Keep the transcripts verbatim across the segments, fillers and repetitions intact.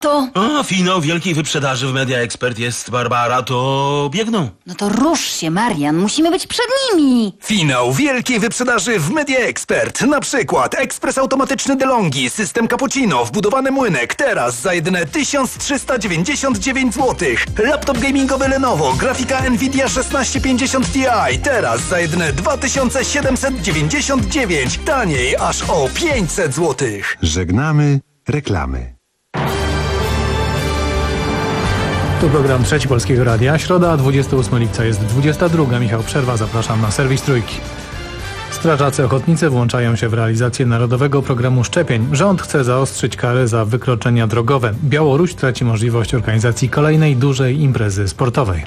to... A, finał wielkiej wyprzedaży w Media Expert jest, Barbara, to biegną. No to rusz się, Marian, musimy być przed nimi. Finał wielkiej wyprzedaży w Media Expert. Na przykład ekspres automatyczny DeLonghi, system cappuccino, wbudowany młynek, teraz za jedyne tysiąc trzysta dziewięćdziesiąt dziewięć złotych. Laptop gamingowy Lenovo, grafika Nvidia szesnaście pięćdziesiąt Ti, teraz za jedyne dwa tysiące siedemset dziewięćdziesiąt dziewięć. Taniej aż o pięćset złotych. Żegnamy reklamy. Tu program Trzeci Polskiego Radia. Środa, dwudziestego ósmego lipca jest dwudziesta druga. Michał Przerwa, zapraszam na serwis Trójki. Strażacy ochotnicy włączają się w realizację Narodowego Programu Szczepień. Rząd chce zaostrzyć kary za wykroczenia drogowe. Białoruś traci możliwość organizacji kolejnej dużej imprezy sportowej.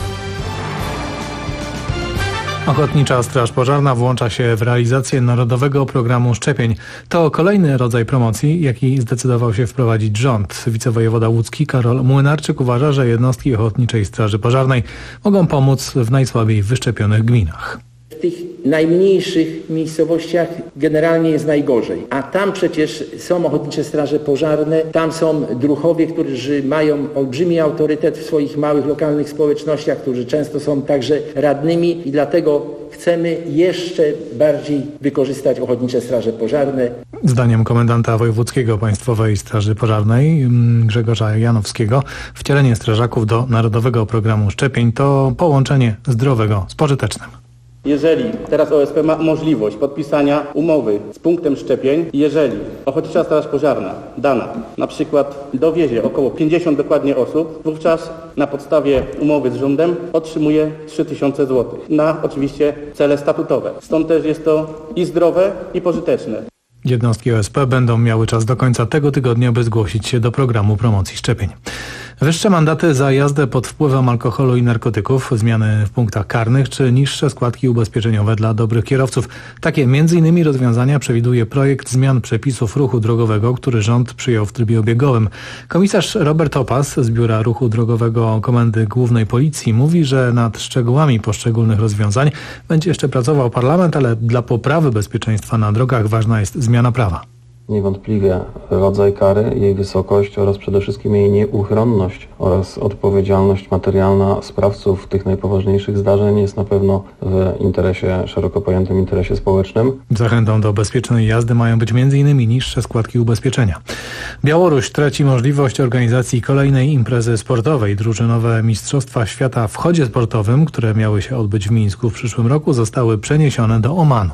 Ochotnicza Straż Pożarna włącza się w realizację Narodowego Programu Szczepień. To kolejny rodzaj promocji, jaki zdecydował się wprowadzić rząd. Wicewojewoda łódzki Karol Młynarczyk uważa, że jednostki Ochotniczej Straży Pożarnej mogą pomóc w najsłabiej wyszczepionych gminach. W tych najmniejszych miejscowościach generalnie jest najgorzej, a tam przecież są ochotnicze straże pożarne, tam są druhowie, którzy mają olbrzymi autorytet w swoich małych, lokalnych społecznościach, którzy często są także radnymi i dlatego chcemy jeszcze bardziej wykorzystać ochotnicze straże pożarne. Zdaniem komendanta wojewódzkiego Państwowej Straży Pożarnej Grzegorza Janowskiego wcielenie strażaków do Narodowego Programu Szczepień to połączenie zdrowego z pożytecznym. Jeżeli teraz O S P ma możliwość podpisania umowy z punktem szczepień, jeżeli Ochotnicza Straż Pożarna dana na przykład dowiezie około pięćdziesiąt dokładnie osób, wówczas na podstawie umowy z rządem otrzymuje trzy tysiące złotych na oczywiście cele statutowe. Stąd też jest to i zdrowe, i pożyteczne. Jednostki O S P będą miały czas do końca tego tygodnia, by zgłosić się do programu promocji szczepień. Wyższe mandaty za jazdę pod wpływem alkoholu i narkotyków, zmiany w punktach karnych czy niższe składki ubezpieczeniowe dla dobrych kierowców. Takie między innymi rozwiązania przewiduje projekt zmian przepisów ruchu drogowego, który rząd przyjął w trybie obiegowym. Komisarz Robert Opas z Biura Ruchu Drogowego Komendy Głównej Policji mówi, że nad szczegółami poszczególnych rozwiązań będzie jeszcze pracował parlament, ale dla poprawy bezpieczeństwa na drogach ważna jest zmiana prawa. Niewątpliwie rodzaj kary, jej wysokość oraz przede wszystkim jej nieuchronność oraz odpowiedzialność materialna sprawców tych najpoważniejszych zdarzeń jest na pewno w interesie, szeroko pojętym interesie społecznym. Zachętą do bezpiecznej jazdy mają być między innymi niższe składki ubezpieczenia. Białoruś traci możliwość organizacji kolejnej imprezy sportowej. Drużynowe Mistrzostwa Świata w chodzie sportowym, które miały się odbyć w Mińsku w przyszłym roku, zostały przeniesione do Omanu.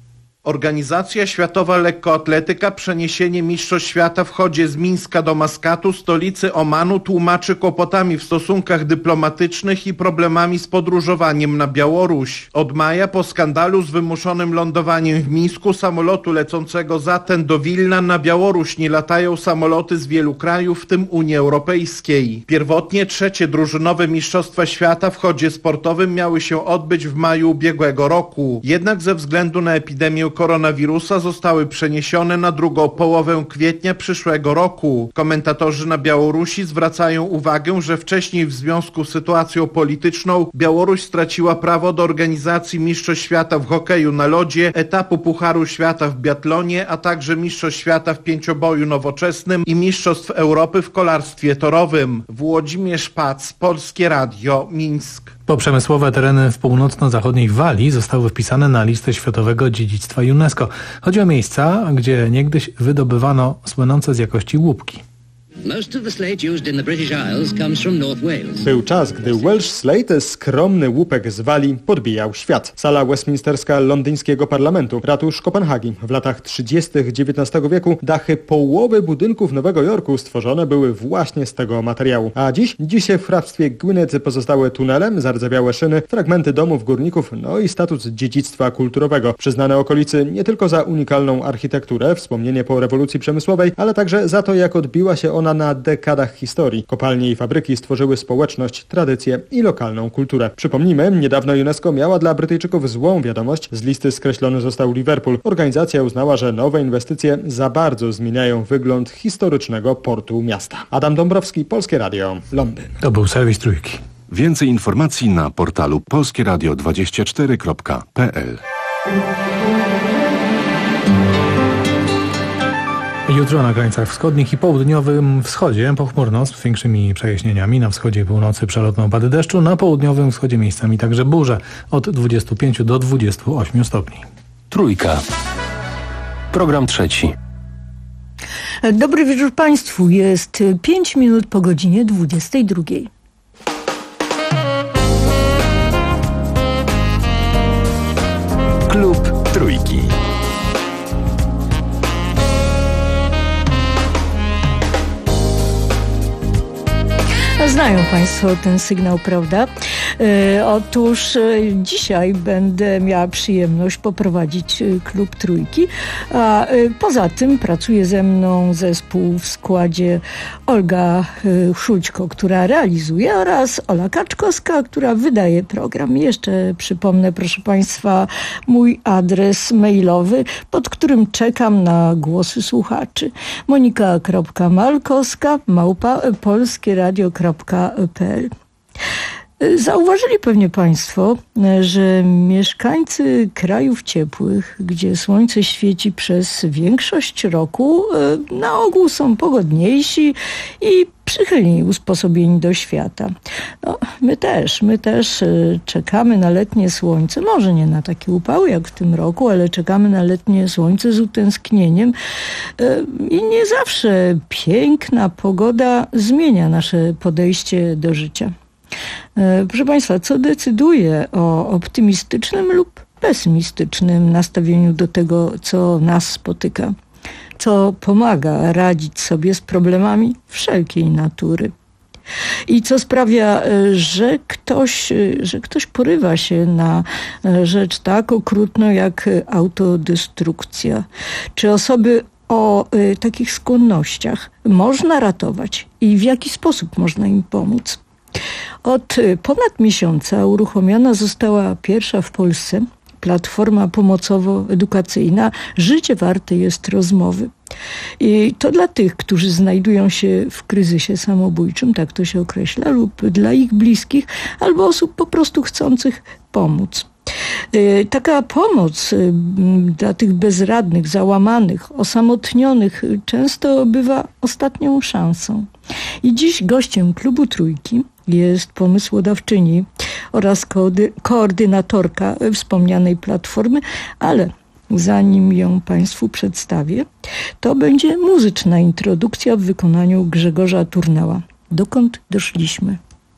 Organizacja Światowa Lekkoatletyka przeniesienie Mistrzostw Świata w chodzie z Mińska do Maskatu, stolicy Omanu, tłumaczy kłopotami w stosunkach dyplomatycznych i problemami z podróżowaniem na Białoruś. Od maja po skandalu z wymuszonym lądowaniem w Mińsku samolotu lecącego z Aten do Wilna na Białoruś nie latają samoloty z wielu krajów, w tym Unii Europejskiej. Pierwotnie trzecie drużynowe Mistrzostwa Świata w chodzie sportowym miały się odbyć w maju ubiegłego roku. Jednak ze względu na epidemię koronawirusa zostały przeniesione na drugą połowę kwietnia przyszłego roku. Komentatorzy na Białorusi zwracają uwagę, że wcześniej w związku z sytuacją polityczną Białoruś straciła prawo do organizacji Mistrzostw Świata w hokeju na lodzie, etapu Pucharu Świata w biatlonie, a także Mistrzostw Świata w pięcioboju nowoczesnym i Mistrzostw Europy w kolarstwie torowym. Włodzimierz Pac, Polskie Radio, Mińsk. Poprzemysłowe tereny w północno-zachodniej Walii zostały wpisane na listę Światowego Dziedzictwa UNESCO. Chodzi o miejsca, gdzie niegdyś wydobywano słynące z jakości łupki. Był czas, gdy Welsh Slate, skromny łupek z Walii, podbijał świat. Sala westminsterska londyńskiego parlamentu, ratusz Kopenhagi. W latach trzydziestych dziewiętnastego wieku dachy połowy budynków Nowego Jorku stworzone były właśnie z tego materiału. A dziś, dzisiaj w hrabstwie Gwynedd pozostały tunele, zardzewiałe szyny, fragmenty domów górników, no i status dziedzictwa kulturowego. Przyznane okolicy nie tylko za unikalną architekturę, wspomnienie po rewolucji przemysłowej, ale także za to, jak odbiła się ona na dekadach historii. Kopalnie i fabryki stworzyły społeczność, tradycję i lokalną kulturę. Przypomnijmy, niedawno UNESCO miała dla Brytyjczyków złą wiadomość. Z listy skreślony został Liverpool. Organizacja uznała, że nowe inwestycje za bardzo zmieniają wygląd historycznego portu miasta. Adam Dąbrowski, Polskie Radio, Londyn. To był serwis Trójki. Więcej informacji na portalu polskie radio dwadzieścia cztery kropka p l. Jutro na granicach wschodnich i południowym wschodzie pochmurno z większymi przejaśnieniami. Na wschodzie i północy przelotne opady deszczu, na południowym wschodzie miejscami także burze od dwudziestu pięciu do dwudziestu ośmiu stopni. Trójka. Program trzeci. Dobry wieczór Państwu. Jest pięć minut po godzinie dwudziestej drugiej. Klub Trójki. Znają Państwo ten sygnał, prawda? E, otóż e, dzisiaj będę miała przyjemność poprowadzić e, Klub Trójki, a e, poza tym pracuje ze mną zespół w składzie Olga e, Szulćko, która realizuje, oraz Ola Kaczkowska, która wydaje program. Jeszcze przypomnę, proszę Państwa, mój adres mailowy, pod którym czekam na głosy słuchaczy. monika kropka malkowska małpa polskieradio kropka p l. Zauważyli pewnie Państwo, że mieszkańcy krajów ciepłych, gdzie słońce świeci przez większość roku, na ogół są pogodniejsi i przychylniej usposobieni do świata. No, my też, my też czekamy na letnie słońce, może nie na takie upały jak w tym roku, ale czekamy na letnie słońce z utęsknieniem i nie zawsze piękna pogoda zmienia nasze podejście do życia. Proszę Państwa, co decyduje o optymistycznym lub pesymistycznym nastawieniu do tego, co nas spotyka? Co pomaga radzić sobie z problemami wszelkiej natury? I co sprawia, że ktoś, że ktoś porywa się na rzecz tak okrutną jak autodestrukcja? Czy osoby o y, takich skłonnościach można ratować i w jaki sposób można im pomóc? Od ponad miesiąca uruchomiona została pierwsza w Polsce platforma pomocowo-edukacyjna Życie warte jest rozmowy. I to dla tych, którzy znajdują się w kryzysie samobójczym, tak to się określa, lub dla ich bliskich, albo osób po prostu chcących pomóc. Taka pomoc dla tych bezradnych, załamanych, osamotnionych często bywa ostatnią szansą. I dziś gościem Klubu Trójki jest pomysłodawczyni oraz koordy- koordynatorka wspomnianej platformy, ale zanim ją Państwu przedstawię, to będzie muzyczna introdukcja w wykonaniu Grzegorza Turnała. Dokąd doszliśmy?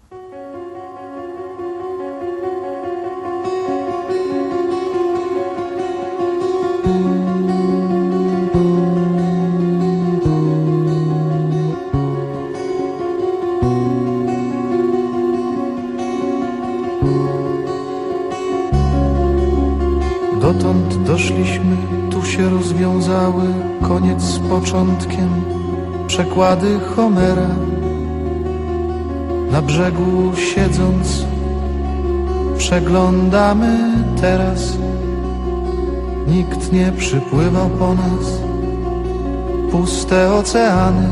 Dotąd doszliśmy, tu się rozwiązały, koniec z początkiem, przekłady Homera. Na brzegu siedząc, przeglądamy teraz. Nikt nie przypływał po nas, puste oceany.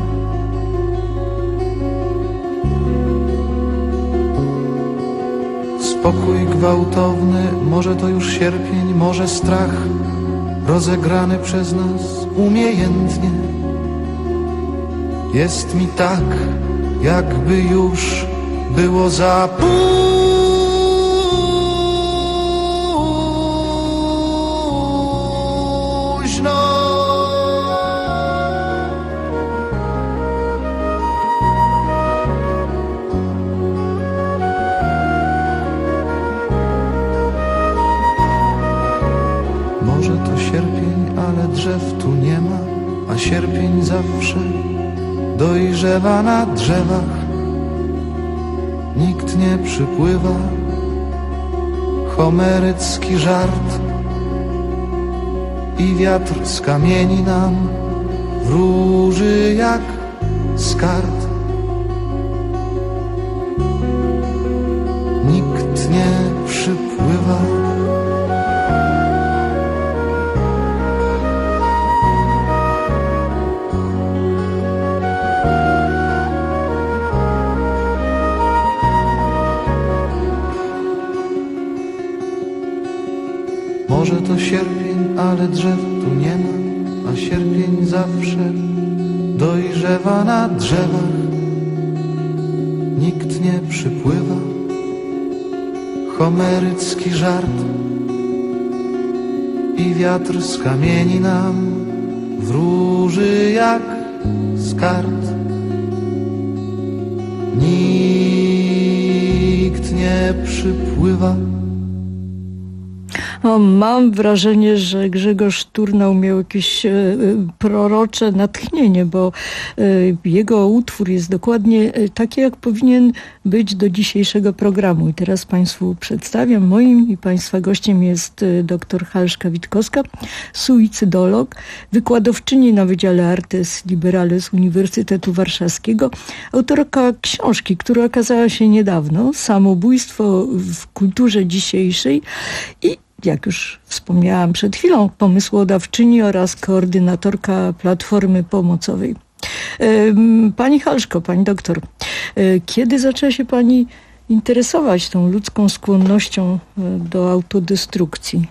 Spokój gwałtowny, może to już sierpień, może strach rozegrany przez nas umiejętnie. Jest mi tak, jakby już było za późno. Może to sierpień, ale drzew tu nie ma, a sierpień zawsze dojrzewa na drzewach. Nikt nie przypływa, homerycki żart. I wiatr z kamieni nam wróży jak z kart. Nikt nie przypływa. Może to sierpień, ale drzew tu nie ma, a sierpień zawsze dojrzewa na drzewach. Nikt nie przypływa, homerycki żart i wiatr z kamieni nam wróży jak z kart. Nikt nie przypływa. O, mam wrażenie, że Grzegorz Turnał miał jakieś e, prorocze natchnienie, bo e, jego utwór jest dokładnie taki, jak powinien być do dzisiejszego programu. I teraz Państwu przedstawiam. Moim i Państwa gościem jest e, dr Halszka Witkowska, suicydolog, wykładowczyni na Wydziale Artes Liberales Uniwersytetu Warszawskiego, autorka książki, która okazała się niedawno, Samobójstwo w kulturze dzisiejszej, i jak już wspomniałam przed chwilą, pomysłodawczyni oraz koordynatorka Platformy Pomocowej. Pani Halszko, pani doktor, kiedy zaczęła się pani interesować tą ludzką skłonnością do autodestrukcji?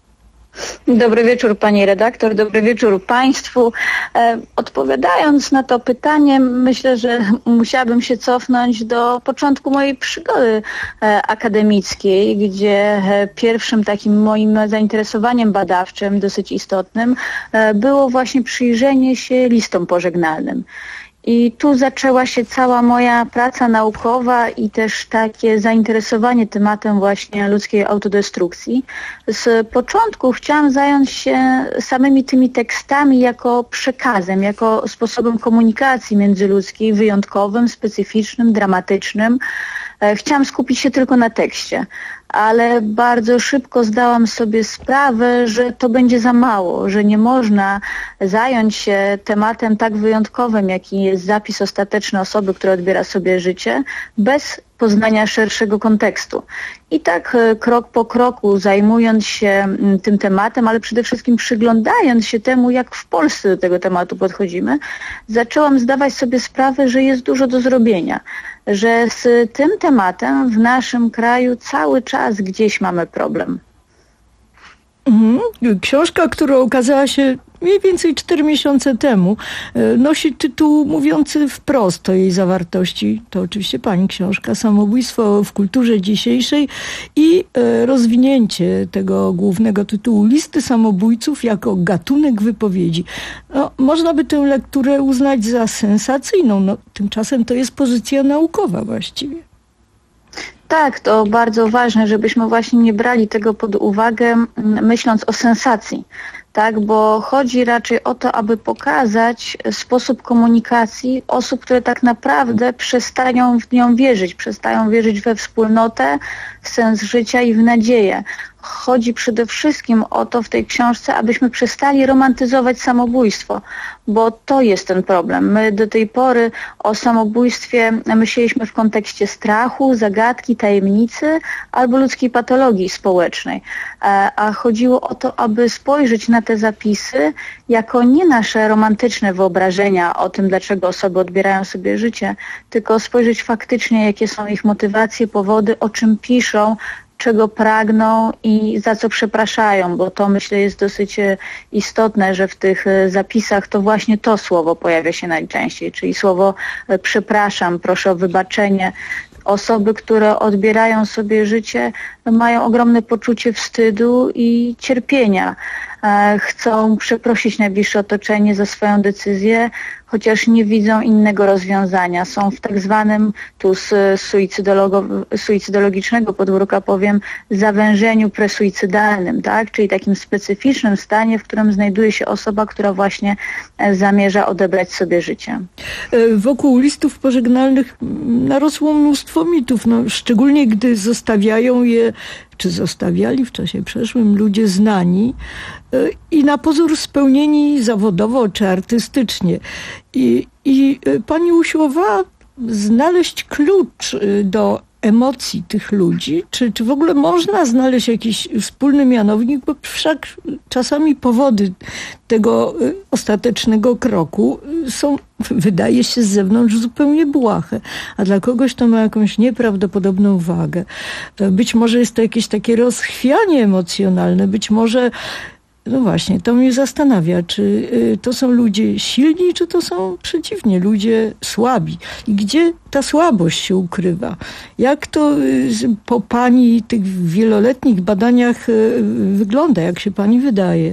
Dobry wieczór pani redaktor, dobry wieczór państwu. E, odpowiadając na to pytanie, myślę, że musiałabym się cofnąć do początku mojej przygody e, akademickiej, gdzie e, pierwszym takim moim zainteresowaniem badawczym, dosyć istotnym, e, było właśnie przyjrzenie się listom pożegnalnym. I tu zaczęła się cała moja praca naukowa i też takie zainteresowanie tematem właśnie ludzkiej autodestrukcji. Z początku chciałam zająć się samymi tymi tekstami jako przekazem, jako sposobem komunikacji międzyludzkiej, wyjątkowym, specyficznym, dramatycznym. Chciałam skupić się tylko na tekście, ale bardzo szybko zdałam sobie sprawę, że to będzie za mało, że nie można zająć się tematem tak wyjątkowym, jaki jest zapis ostateczny osoby, która odbiera sobie życie, bez poznania szerszego kontekstu. I tak krok po kroku, zajmując się tym tematem, ale przede wszystkim przyglądając się temu, jak w Polsce do tego tematu podchodzimy, zaczęłam zdawać sobie sprawę, że jest dużo do zrobienia, że z tym tematem w naszym kraju cały czas gdzieś mamy problem. Mhm. Książka, która ukazała się mniej więcej cztery miesiące temu, nosi tytuł mówiący wprost o jej zawartości. To oczywiście pani książka, Samobójstwo w kulturze dzisiejszej, i rozwinięcie tego głównego tytułu, Listy samobójców jako gatunek wypowiedzi. No, można by tę lekturę uznać za sensacyjną, no, tymczasem to jest pozycja naukowa właściwie. Tak, to bardzo ważne, żebyśmy właśnie nie brali tego pod uwagę, myśląc o sensacji. Tak, bo chodzi raczej o to, aby pokazać sposób komunikacji osób, które tak naprawdę przestają w nią wierzyć, przestają wierzyć we wspólnotę, w sens życia i w nadzieję. Chodzi przede wszystkim o to w tej książce, abyśmy przestali romantyzować samobójstwo, bo to jest ten problem. My do tej pory o samobójstwie myśleliśmy w kontekście strachu, zagadki, tajemnicy albo ludzkiej patologii społecznej. A chodziło o to, aby spojrzeć na te zapisy jako nie nasze romantyczne wyobrażenia o tym, dlaczego osoby odbierają sobie życie, tylko spojrzeć faktycznie, jakie są ich motywacje, powody, o czym piszą, czego pragną i za co przepraszają, bo to, myślę, jest dosyć istotne, że w tych zapisach to właśnie to słowo pojawia się najczęściej, czyli słowo przepraszam, proszę o wybaczenie. Osoby, które odbierają sobie życie, mają ogromne poczucie wstydu i cierpienia. Chcą przeprosić najbliższe otoczenie za swoją decyzję, chociaż nie widzą innego rozwiązania. Są w tak zwanym, tu z suicydologicznego podwórka powiem, zawężeniu presuicydalnym, tak? Czyli takim specyficznym stanie, w którym znajduje się osoba, która właśnie zamierza odebrać sobie życie. Wokół listów pożegnalnych narosło mnóstwo mitów, no, szczególnie gdy zostawiają je, czy zostawiali w czasie przeszłym ludzie znani i na pozór spełnieni zawodowo czy artystycznie. I, i pani usiłowała znaleźć klucz do emocji tych ludzi, czy, czy w ogóle można znaleźć jakiś wspólny mianownik, bo wszak czasami powody tego ostatecznego kroku są, wydaje się z zewnątrz, zupełnie błahe, a dla kogoś to ma jakąś nieprawdopodobną wagę. Być może jest to jakieś takie rozchwianie emocjonalne, być może No właśnie, to mnie zastanawia, czy y, to są ludzie silni, czy to są przeciwnie, ludzie słabi. I gdzie ta słabość się ukrywa? Jak to y, po pani tych wieloletnich badaniach y, wygląda, jak się pani wydaje?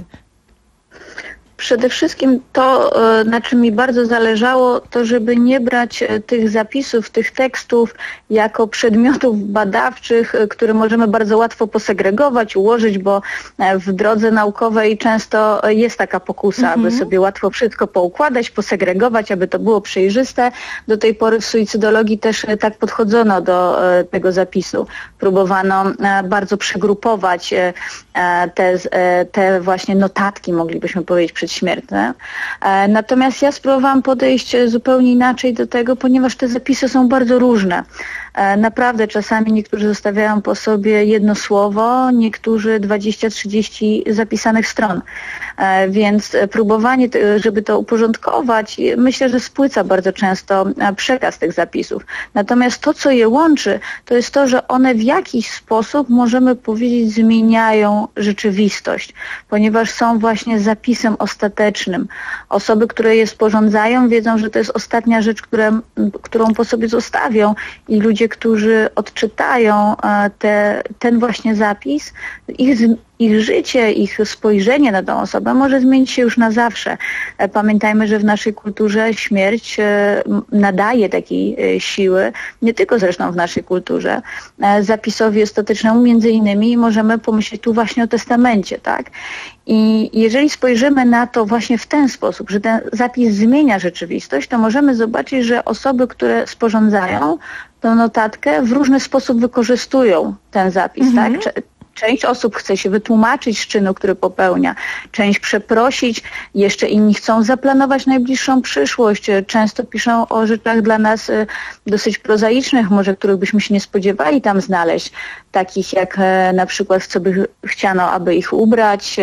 Przede wszystkim to, na czym mi bardzo zależało, to żeby nie brać tych zapisów, tych tekstów jako przedmiotów badawczych, które możemy bardzo łatwo posegregować, ułożyć, bo w drodze naukowej często jest taka pokusa, mhm. aby sobie łatwo wszystko poukładać, posegregować, aby to było przejrzyste. Do tej pory w suicydologii też tak podchodzono do tego zapisu. Próbowano bardzo przegrupować te, te właśnie notatki, moglibyśmy powiedzieć, przedśmiertne. Natomiast ja spróbowałam podejść zupełnie inaczej do tego, ponieważ te zapisy są bardzo różne. Naprawdę czasami niektórzy zostawiają po sobie jedno słowo, niektórzy dwadzieścia trzydzieści zapisanych stron. Więc próbowanie, żeby to uporządkować, myślę, że spłyca bardzo często przekaz tych zapisów. Natomiast to, co je łączy, to jest to, że one w jakiś sposób, możemy powiedzieć, zmieniają rzeczywistość, ponieważ są właśnie zapisem ostatecznym. Osoby, które je sporządzają, wiedzą, że to jest ostatnia rzecz, które, którą po sobie zostawią, i ludzie, którzy odczytają te, ten właśnie zapis, ich, ich życie, ich spojrzenie na tą osobę może zmienić się już na zawsze. Pamiętajmy, że w naszej kulturze śmierć nadaje takiej siły, nie tylko zresztą w naszej kulturze. Zapisowi ostatecznemu między innymi możemy pomyśleć tu właśnie o testamencie, tak? I jeżeli spojrzymy na to właśnie w ten sposób, że ten zapis zmienia rzeczywistość, to możemy zobaczyć, że osoby, które sporządzają tę notatkę, w różny sposób wykorzystują ten zapis, mhm. tak? Część osób chce się wytłumaczyć z czynu, który popełnia, część przeprosić, jeszcze inni chcą zaplanować najbliższą przyszłość. Często piszą o rzeczach dla nas dosyć prozaicznych, może których byśmy się nie spodziewali tam znaleźć, takich jak na przykład w co by chciano, aby ich ubrać,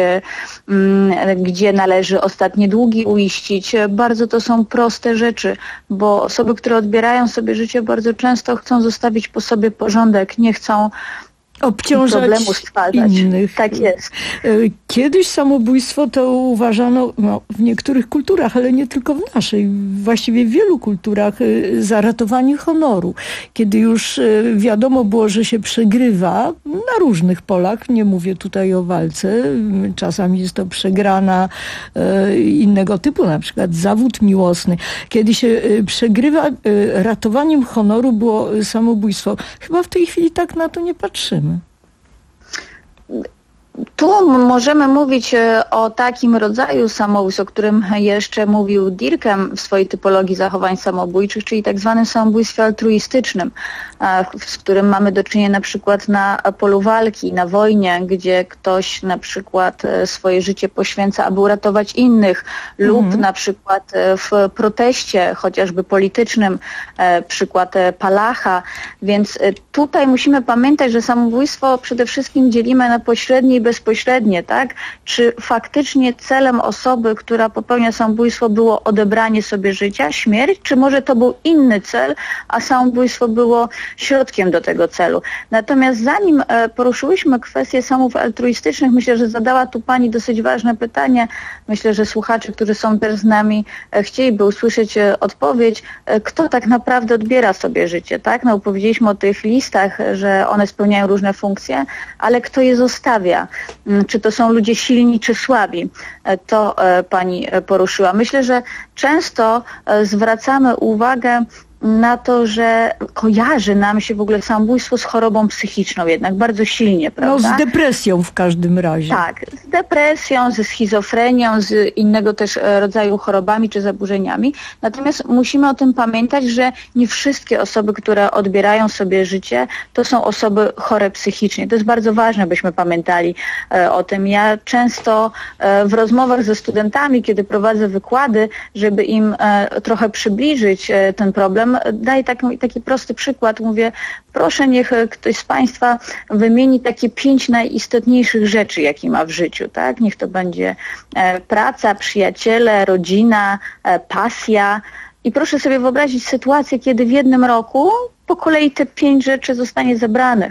gdzie należy ostatnie długi uiścić. Bardzo to są proste rzeczy, bo osoby, które odbierają sobie życie, bardzo często chcą zostawić po sobie porządek, nie chcą obciążać problemu stwarzać. Innych. Tak jest. Kiedyś samobójstwo to uważano no, w niektórych kulturach, ale nie tylko w naszej, właściwie w wielu kulturach, za ratowanie honoru. Kiedy już wiadomo było, że się przegrywa na różnych polach, nie mówię tutaj o walce, czasami jest to przegrana innego typu, na przykład zawód miłosny. Kiedy się przegrywa, ratowaniem honoru było samobójstwo. Chyba w tej chwili tak na to nie patrzymy. Tu możemy mówić o takim rodzaju samobójstw, o którym jeszcze mówił Dierkheim w swojej typologii zachowań samobójczych, czyli tak zwanym samobójstwie altruistycznym, z którym mamy do czynienia na przykład na polu walki, na wojnie, gdzie ktoś na przykład swoje życie poświęca, aby uratować innych, mhm. lub na przykład w proteście, chociażby politycznym, przykład Palacha. Więc tutaj musimy pamiętać, że samobójstwo przede wszystkim dzielimy na pośrednie i bezpośrednie, tak? Czy faktycznie celem osoby, która popełnia samobójstwo, było odebranie sobie życia, śmierć, czy może to był inny cel, a samobójstwo było środkiem do tego celu. Natomiast zanim poruszyłyśmy kwestię samobójstw altruistycznych, myślę, że zadała tu Pani dosyć ważne pytanie. Myślę, że słuchacze, którzy są też z nami, chcieliby usłyszeć odpowiedź, kto tak naprawdę odbiera sobie życie, tak? No, powiedzieliśmy o tych listach, że one spełniają różne funkcje, ale kto je zostawia? Czy to są ludzie silni, czy słabi? To Pani poruszyła. Myślę, że często zwracamy uwagę na to, że kojarzy nam się w ogóle samobójstwo z chorobą psychiczną jednak bardzo silnie, prawda? No z depresją w każdym razie. Tak, z depresją, ze schizofrenią, z innego też rodzaju chorobami czy zaburzeniami. Natomiast musimy o tym pamiętać, że nie wszystkie osoby, które odbierają sobie życie, to są osoby chore psychicznie. To jest bardzo ważne, byśmy pamiętali o tym. Ja często w rozmowach ze studentami, kiedy prowadzę wykłady, żeby im trochę przybliżyć ten problem, daję taki, taki prosty przykład. Mówię, proszę, niech ktoś z Państwa wymieni takie pięć najistotniejszych rzeczy, jakie ma w życiu, tak? Niech to będzie e, praca, przyjaciele, rodzina, e, pasja. I proszę sobie wyobrazić sytuację, kiedy w jednym roku po kolei te pięć rzeczy zostanie zebranych.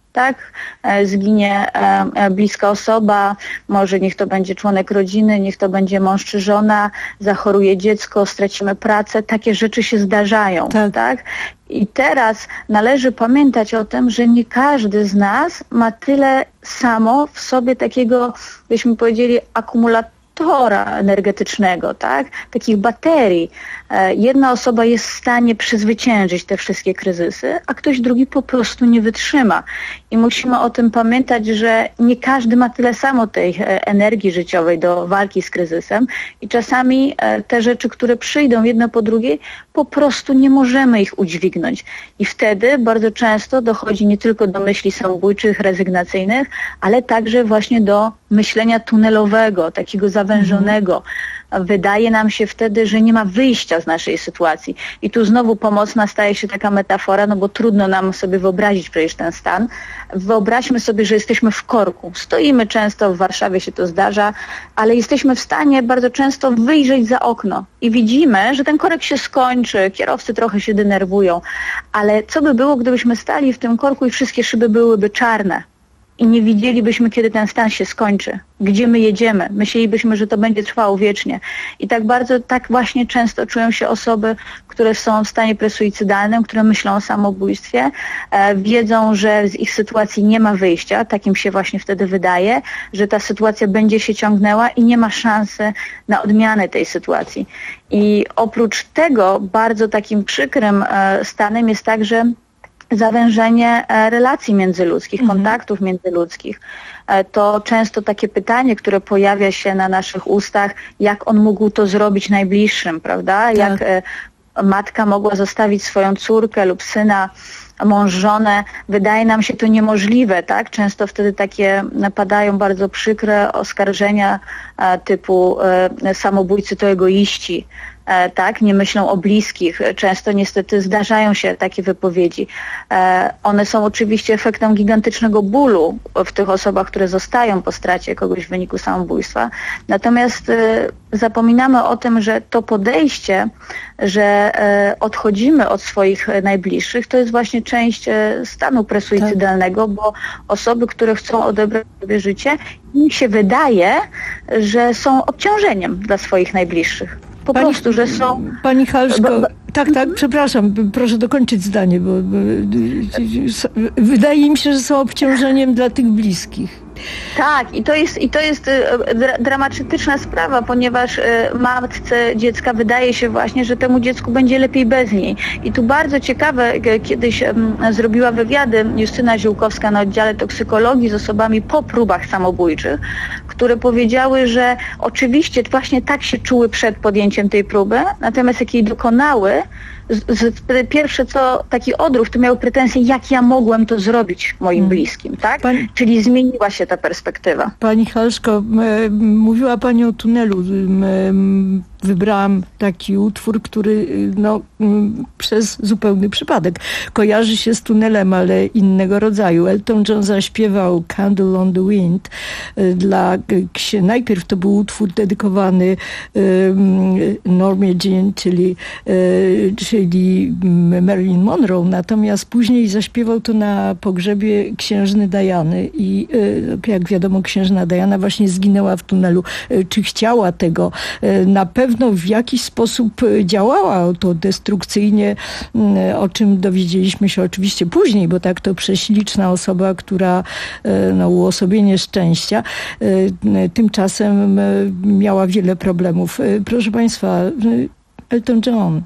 Tak, zginie bliska osoba, może niech to będzie członek rodziny, niech to będzie mąż czy żona, zachoruje dziecko, stracimy pracę, takie rzeczy się zdarzają, tak? tak? I teraz należy pamiętać o tym, że nie każdy z nas ma tyle samo w sobie takiego, byśmy powiedzieli, akumulatora energetycznego, tak? Takich baterii. Jedna osoba jest w stanie przezwyciężyć te wszystkie kryzysy, a ktoś drugi po prostu nie wytrzyma. I musimy o tym pamiętać, że nie każdy ma tyle samo tej energii życiowej do walki z kryzysem i czasami te rzeczy, które przyjdą jedno po drugiej, po prostu nie możemy ich udźwignąć. I wtedy bardzo często dochodzi nie tylko do myśli samobójczych, rezygnacyjnych, ale także właśnie do myślenia tunelowego, takiego zawężonego. Wydaje nam się wtedy, że nie ma wyjścia z naszej sytuacji. I tu znowu pomocna staje się taka metafora, no bo trudno nam sobie wyobrazić przecież ten stan. Wyobraźmy sobie, że jesteśmy w korku. Stoimy często, w Warszawie się to zdarza, ale jesteśmy w stanie bardzo często wyjrzeć za okno i widzimy, że ten korek się skończy, kierowcy trochę się denerwują, ale co by było, gdybyśmy stali w tym korku i wszystkie szyby byłyby czarne? I nie widzielibyśmy, kiedy ten stan się skończy, gdzie my jedziemy. Myślelibyśmy, że to będzie trwało wiecznie. I tak bardzo, tak właśnie często czują się osoby, które są w stanie presuicydalnym, które myślą o samobójstwie, e, wiedzą, że z ich sytuacji nie ma wyjścia, tak im się właśnie wtedy wydaje, że ta sytuacja będzie się ciągnęła i nie ma szansy na odmianę tej sytuacji. I oprócz tego bardzo takim przykrym e, stanem jest także zawężenie relacji międzyludzkich, mhm. kontaktów międzyludzkich. To często takie pytanie, które pojawia się na naszych ustach, jak on mógł to zrobić najbliższym, prawda? Tak. Jak matka mogła zostawić swoją córkę lub syna, mąż, żonę. Wydaje nam się to niemożliwe, tak? Często wtedy takie padają bardzo przykre oskarżenia typu samobójcy to egoiści. Tak, nie myślą o bliskich. Często niestety zdarzają się takie wypowiedzi. One są oczywiście efektem gigantycznego bólu w tych osobach, które zostają po stracie kogoś w wyniku samobójstwa. Natomiast zapominamy o tym, że to podejście, że odchodzimy od swoich najbliższych, to jest właśnie część stanu presuicydalnego, bo osoby, które chcą odebrać sobie życie, im się wydaje, że są obciążeniem dla swoich najbliższych. Po Pani, prostu, że są... Pani Halszko, tak, tak, przepraszam, proszę dokończyć zdanie, bo, bo wydaje mi się, że są obciążeniem dla tych bliskich. Tak, i to jest, i to jest dra- dramatyczna sprawa, ponieważ y, matce dziecka wydaje się właśnie, że temu dziecku będzie lepiej bez niej. I tu bardzo ciekawe, kiedyś y, zrobiła wywiady Justyna Ziółkowska na oddziale toksykologii z osobami po próbach samobójczych, które powiedziały, że oczywiście właśnie tak się czuły przed podjęciem tej próby, natomiast jak jej dokonały, Z, z, pierwsze co, taki odruch, to miały pretensje, jak ja mogłem to zrobić moim hmm. bliskim, tak? Pani, Czyli zmieniła się ta perspektywa. Pani Halszko, e, mówiła Pani o tunelu. E, wybrałam taki utwór, który no, przez zupełny przypadek kojarzy się z tunelem, ale innego rodzaju. Elton John zaśpiewał Candle on the Wind. Dla, najpierw to był utwór dedykowany um, Normie Jean, czyli, um, czyli Marilyn Monroe, natomiast później zaśpiewał to na pogrzebie księżny Diany i um, jak wiadomo, księżna Diana właśnie zginęła w tunelu. Czy chciała tego? Na pewno w jakiś sposób działała autodestrukcyjnie, o czym dowiedzieliśmy się oczywiście później, bo tak to prześliczna osoba, która no, uosobienie szczęścia, tymczasem miała wiele problemów. Proszę Państwa, Elton John.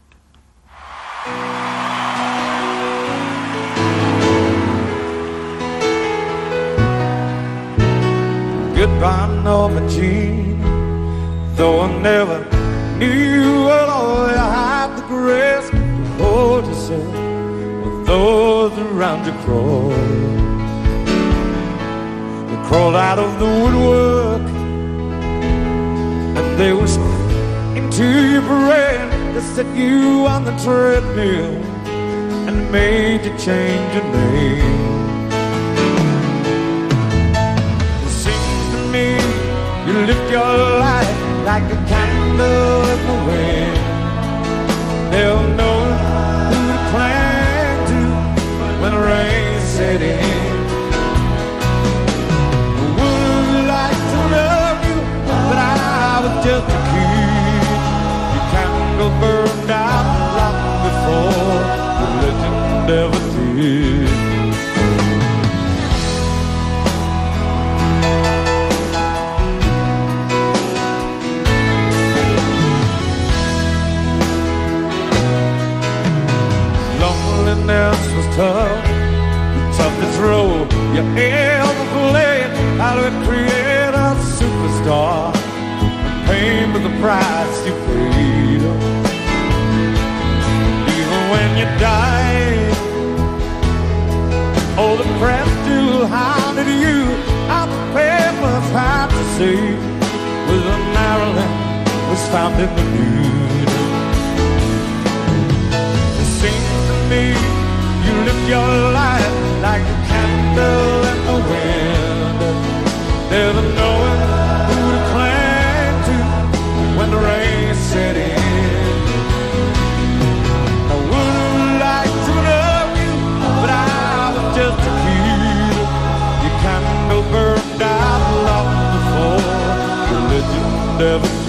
Goodbye, Norma Jean. Though I never knew what all you had the grace to hold yourself with those around you crawl. They crawled out of the woodwork and they whispered into your brain. They set you on the treadmill and made you change your name. It seems to me you lived your life like a candle in the wind. They'll know who to cling to when the rain set in. never did. Loneliness was tough, the toughest role you ever played. How to create a superstar, and pain was the price you paid. Even when you died, oh, the press still hounded you. Our papers had to say, with a Maryland was found in the nude. It seems to me you lived your life like a candle in the wind, never knowing who to cling to when the rain set in. I would have liked to love you, but I was just a kid. Your candle burned out long before the legend ever did.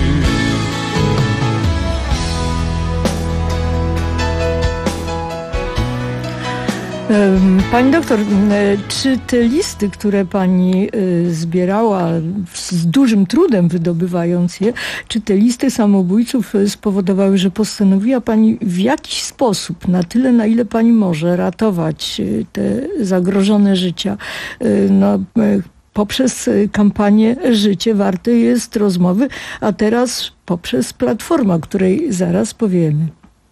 Pani doktor, czy te listy, które pani zbierała z dużym trudem wydobywając je, czy te listy samobójców spowodowały, że postanowiła pani w jakiś sposób, na tyle na ile pani może, ratować te zagrożone życia, no, poprzez kampanię Życie warte jest rozmowy, a teraz poprzez platformę, o której zaraz powiemy?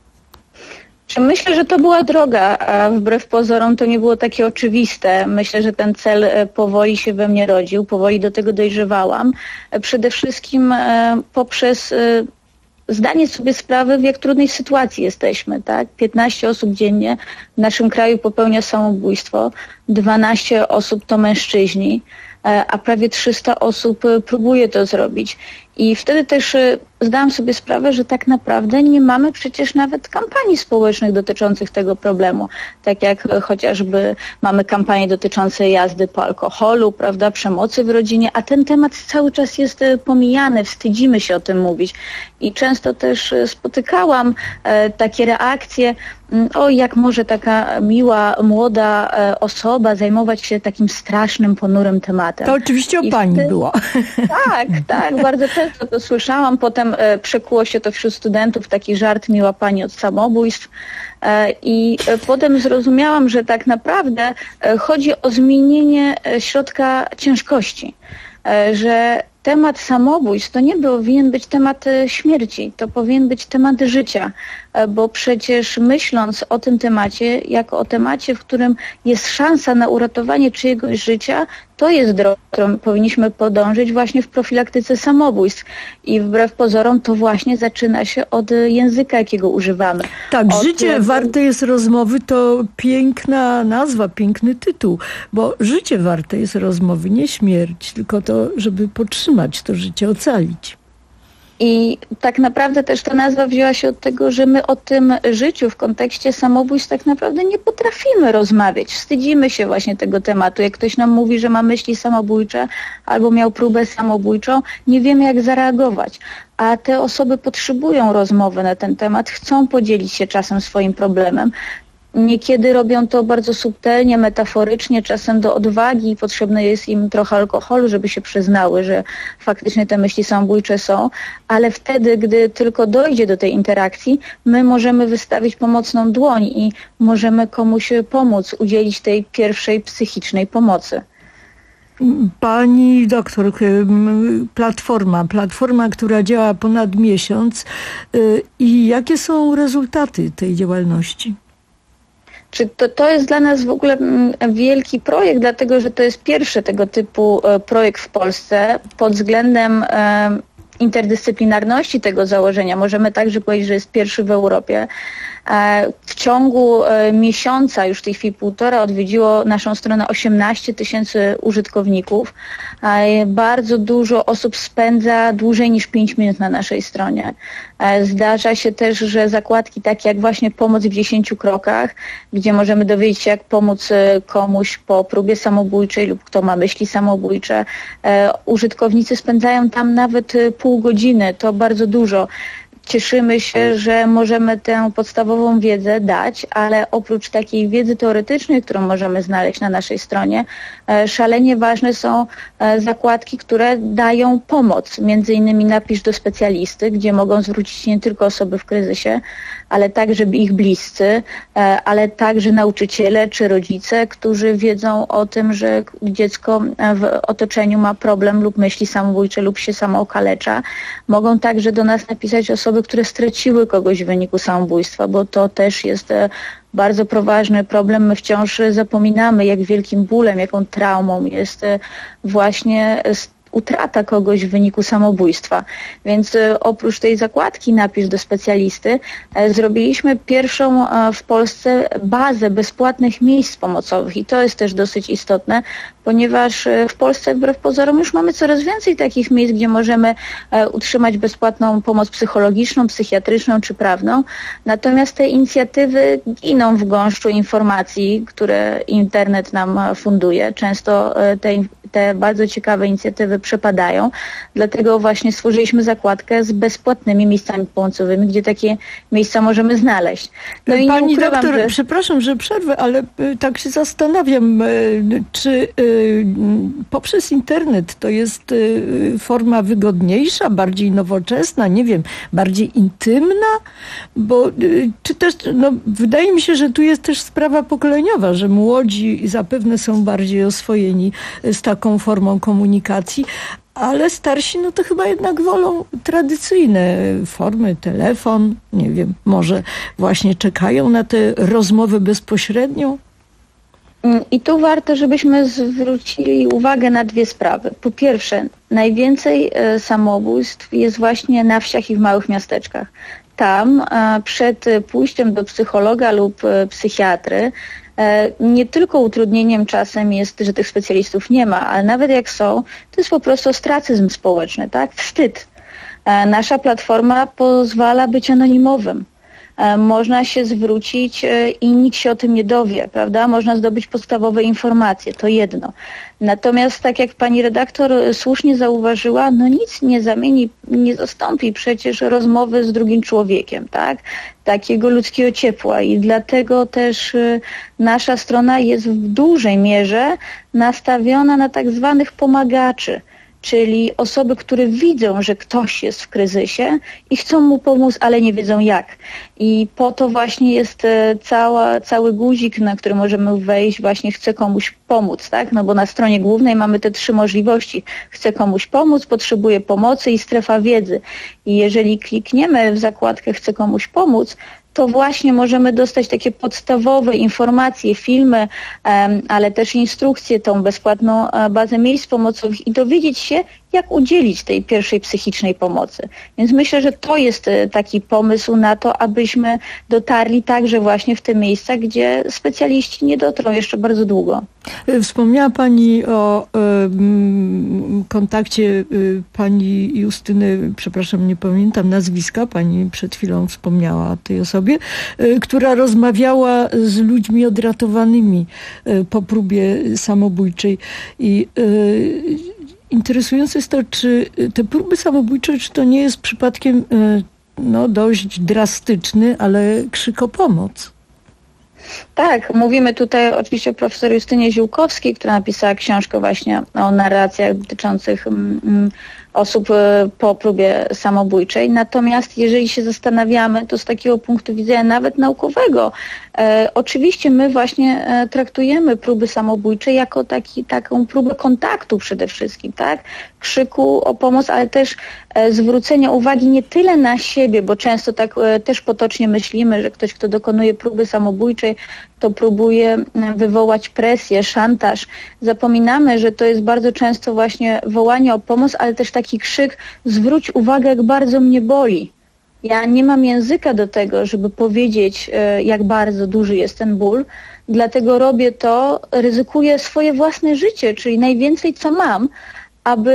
Myślę, że to była droga, a wbrew pozorom to nie było takie oczywiste. Myślę, że ten cel powoli się we mnie rodził, powoli do tego dojrzewałam. Przede wszystkim poprzez zdanie sobie sprawy, w jak trudnej sytuacji jesteśmy, tak? piętnaście osób dziennie w naszym kraju popełnia samobójstwo, dwanaście osób to mężczyźni, a prawie trzysta osób próbuje to zrobić. I wtedy też zdałam sobie sprawę, że tak naprawdę nie mamy przecież nawet kampanii społecznych dotyczących tego problemu. Tak jak chociażby mamy kampanie dotyczące jazdy po alkoholu, prawda, przemocy w rodzinie, a ten temat cały czas jest pomijany, wstydzimy się o tym mówić. I często też spotykałam e, takie reakcje, o, jak może taka miła, młoda e, osoba zajmować się takim strasznym, ponurym tematem. To oczywiście o I pani wtedy... było. Tak, tak, bardzo często to słyszałam. Potem e, przekuło się to wśród studentów, taki żart, miła pani od samobójstw. E, I e, potem zrozumiałam, że tak naprawdę e, chodzi o zmienienie e, środka ciężkości. E, że temat samobójstw to nie powinien być temat śmierci, to powinien być temat życia, bo przecież myśląc o tym temacie, jako o temacie, w którym jest szansa na uratowanie czyjegoś życia, to jest droga, którą powinniśmy podążyć właśnie w profilaktyce samobójstw. I wbrew pozorom to właśnie zaczyna się od języka, jakiego używamy. Tak, od... życie warte jest rozmowy to piękna nazwa, piękny tytuł, bo życie warte jest rozmowy, nie śmierć, tylko to, żeby podtrzymać to życie, ocalić. I tak naprawdę też ta nazwa wzięła się od tego, że my o tym życiu w kontekście samobójstw tak naprawdę nie potrafimy rozmawiać. Wstydzimy się właśnie tego tematu. Jak ktoś nam mówi, że ma myśli samobójcze albo miał próbę samobójczą, nie wiemy jak zareagować. A te osoby potrzebują rozmowy na ten temat, chcą podzielić się czasem swoim problemem. Niekiedy robią to bardzo subtelnie, metaforycznie, czasem do odwagi. Potrzebne jest im trochę alkoholu, żeby się przyznały, że faktycznie te myśli samobójcze są, ale wtedy, gdy tylko dojdzie do tej interakcji, my możemy wystawić pomocną dłoń i możemy komuś pomóc, udzielić tej pierwszej psychicznej pomocy. Pani doktor, platforma, platforma, która działa ponad miesiąc i jakie są rezultaty tej działalności? Czy to, to jest dla nas w ogóle wielki projekt, dlatego że to jest pierwszy tego typu projekt w Polsce pod względem e, interdyscyplinarności tego założenia. Możemy także powiedzieć, że jest pierwszy w Europie. E, w ciągu e, miesiąca, już w tej chwili półtora, odwiedziło naszą stronę osiemnaście tysięcy użytkowników. E, bardzo dużo osób spędza dłużej niż pięć minut na naszej stronie. E, zdarza się też, że zakładki takie jak właśnie pomoc w dziesięciu krokach, gdzie możemy dowiedzieć się, jak pomóc komuś po próbie samobójczej lub kto ma myśli samobójcze. E, użytkownicy spędzają tam nawet pół godziny, to bardzo dużo. cieszymy się, że możemy tę podstawową wiedzę dać, ale oprócz takiej wiedzy teoretycznej, którą możemy znaleźć na naszej stronie, szalenie ważne są zakładki, które dają pomoc. Między innymi napisz do specjalisty, gdzie mogą zwrócić się nie tylko osoby w kryzysie, ale także ich bliscy, ale także nauczyciele czy rodzice, którzy wiedzą o tym, że dziecko w otoczeniu ma problem lub myśli samobójcze lub się samo okalecza. Mogą także do nas napisać osoby, które straciły kogoś w wyniku samobójstwa, bo to też jest bardzo poważny problem. My wciąż zapominamy, jak wielkim bólem, jaką traumą jest właśnie utrata kogoś w wyniku samobójstwa. Więc e, oprócz tej zakładki napisz do specjalisty, e, zrobiliśmy pierwszą e, w Polsce bazę bezpłatnych miejsc pomocowych i to jest też dosyć istotne, ponieważ e, w Polsce wbrew pozorom już mamy coraz więcej takich miejsc, gdzie możemy e, utrzymać bezpłatną pomoc psychologiczną, psychiatryczną czy prawną. Natomiast te inicjatywy giną w gąszczu informacji, które internet nam funduje. Często e, te, te bardzo ciekawe inicjatywy przepadają. Dlatego właśnie stworzyliśmy zakładkę z bezpłatnymi miejscami pomocowymi, gdzie takie miejsca możemy znaleźć. No i Pani nie ukrywam, doktor, że... przepraszam, że przerwę, ale y, tak się zastanawiam, y, czy y, poprzez internet to jest y, forma wygodniejsza, bardziej nowoczesna, nie wiem, bardziej intymna, bo y, czy też, no wydaje mi się, że tu jest też sprawa pokoleniowa, że młodzi zapewne są bardziej oswojeni z taką formą komunikacji, ale starsi no to chyba jednak wolą tradycyjne formy, telefon, nie wiem, może właśnie czekają na tę rozmowę bezpośrednią? I tu warto, żebyśmy zwrócili uwagę na dwie sprawy. Po pierwsze, najwięcej samobójstw jest właśnie na wsiach i w małych miasteczkach. Tam przed pójściem do psychologa lub psychiatry nie tylko utrudnieniem czasem jest, że tych specjalistów nie ma, ale nawet jak są, to jest po prostu ostracyzm społeczny, tak? Wstyd. Nasza platforma pozwala być anonimowym. Można się zwrócić i nikt się o tym nie dowie, prawda? Można zdobyć podstawowe informacje, to jedno. Natomiast tak jak pani redaktor słusznie zauważyła, no nic nie zamieni, nie zastąpi przecież rozmowy z drugim człowiekiem, tak? Takiego ludzkiego ciepła i dlatego też nasza strona jest w dużej mierze nastawiona na tak zwanych pomagaczy, czyli osoby, które widzą, że ktoś jest w kryzysie i chcą mu pomóc, ale nie wiedzą jak. I po to właśnie jest cała, cały guzik, na który możemy wejść, właśnie chcę komuś pomóc, tak? No bo na stronie głównej mamy te trzy możliwości. Chcę komuś pomóc, potrzebuję pomocy i strefa wiedzy. I jeżeli klikniemy w zakładkę chcę komuś pomóc, to właśnie możemy dostać takie podstawowe informacje, filmy, ale też instrukcje, tą bezpłatną bazę miejsc pomocowych i dowiedzieć się, jak udzielić tej pierwszej psychicznej pomocy. Więc myślę, że to jest taki pomysł na to, abyśmy dotarli także właśnie w te miejsca, gdzie specjaliści nie dotrą jeszcze bardzo długo. Wspomniała Pani o y, kontakcie y, Pani Justyny, przepraszam, nie pamiętam nazwiska, Pani przed chwilą wspomniała o tej osobie, y, która rozmawiała z ludźmi odratowanymi y, po próbie samobójczej. I y, interesujące jest to, czy te próby samobójcze, czy to nie jest przypadkiem y, no, dość drastyczny, ale krzyk o pomoc. Tak, mówimy tutaj oczywiście o profesor Justynie Ziółkowskiej, która napisała książkę właśnie o narracjach dotyczących mm, osób po próbie samobójczej. Natomiast jeżeli się zastanawiamy, to z takiego punktu widzenia nawet naukowego, e, oczywiście my właśnie e, traktujemy próby samobójcze jako taki, taką próbę kontaktu przede wszystkim, tak? Krzyku o pomoc, ale też e, zwrócenia uwagi nie tyle na siebie, bo często tak e, też potocznie myślimy, że ktoś, kto dokonuje próby samobójczej, to próbuje wywołać presję, szantaż. Zapominamy, że to jest bardzo często właśnie wołanie o pomoc, ale też taki krzyk, zwróć uwagę, jak bardzo mnie boli. Ja nie mam języka do tego, żeby powiedzieć, jak bardzo duży jest ten ból, dlatego robię to, ryzykuję swoje własne życie, czyli najwięcej co mam, aby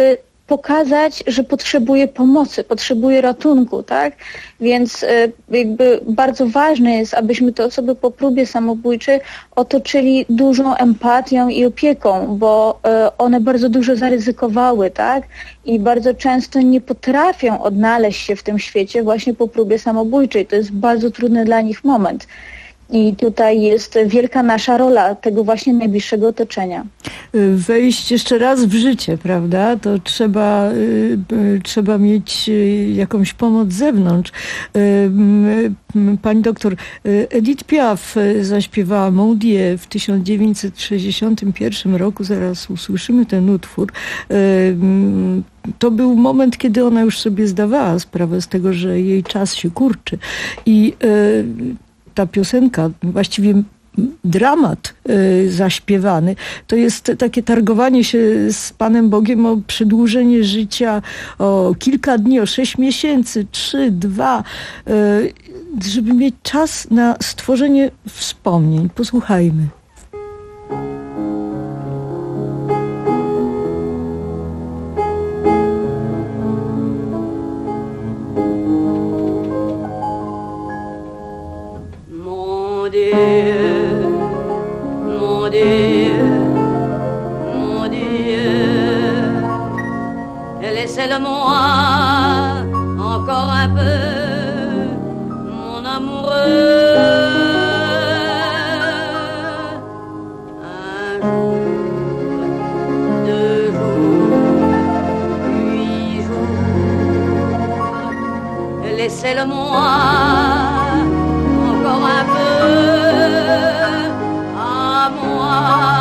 pokazać, że potrzebuje pomocy, potrzebuje ratunku, tak? Więc jakby bardzo ważne jest, abyśmy te osoby po próbie samobójczej otoczyli dużą empatią i opieką, bo one bardzo dużo zaryzykowały, tak? I bardzo często nie potrafią odnaleźć się w tym świecie właśnie po próbie samobójczej. To jest bardzo trudny dla nich moment. I tutaj jest wielka nasza rola tego właśnie najbliższego otoczenia. Wejść jeszcze raz w życie, prawda? To trzeba, y, y, trzeba mieć y, jakąś pomoc z zewnątrz. Y, y, pani doktor, y, Edith Piaf zaśpiewała Mon Dieu w tysiąc dziewięćset sześćdziesiątym pierwszym roku. Zaraz usłyszymy ten utwór. Y, y, To był moment, kiedy ona już sobie zdawała sprawę z tego, że jej czas się kurczy. I y, ta piosenka, właściwie dramat y, zaśpiewany, to jest takie targowanie się z Panem Bogiem o przedłużenie życia o kilka dni, o sześć miesięcy, trzy, dwa, y, żeby mieć czas na stworzenie wspomnień. Posłuchajmy. Dieu, mon Dieu, mon Dieu, laissez-le-moi encore un peu, mon amoureux. Un jour, deux jours, huit jours, laissez-le-moi encore un peu à moi,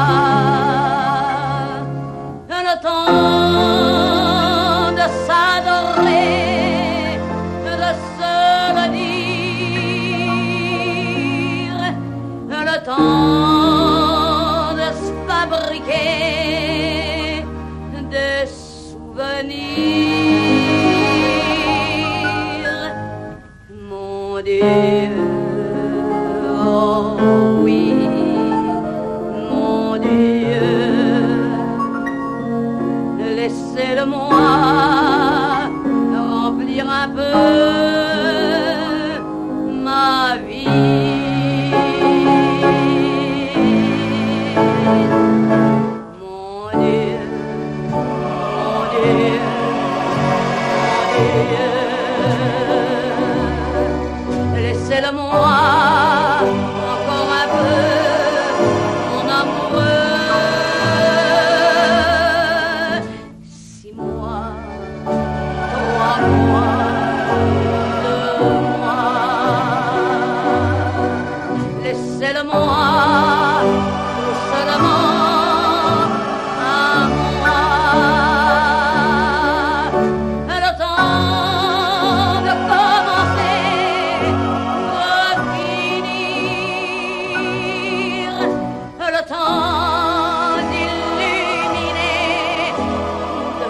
le temps de s'adorer, de se le dire, le temps de se fabriquer des souvenirs. Mon Dieu, oh oui, mon Dieu, laissez-le-moi remplir un peu ma vie. Mon Dieu, mon Dieu, mon Dieu, laissez-le-moi encore un peu, mon amoureux. Six mois, trois mois, deux mois, laissez-le-moi tout seulement à moi. Le temps de commencer, le temps d'illuminer, de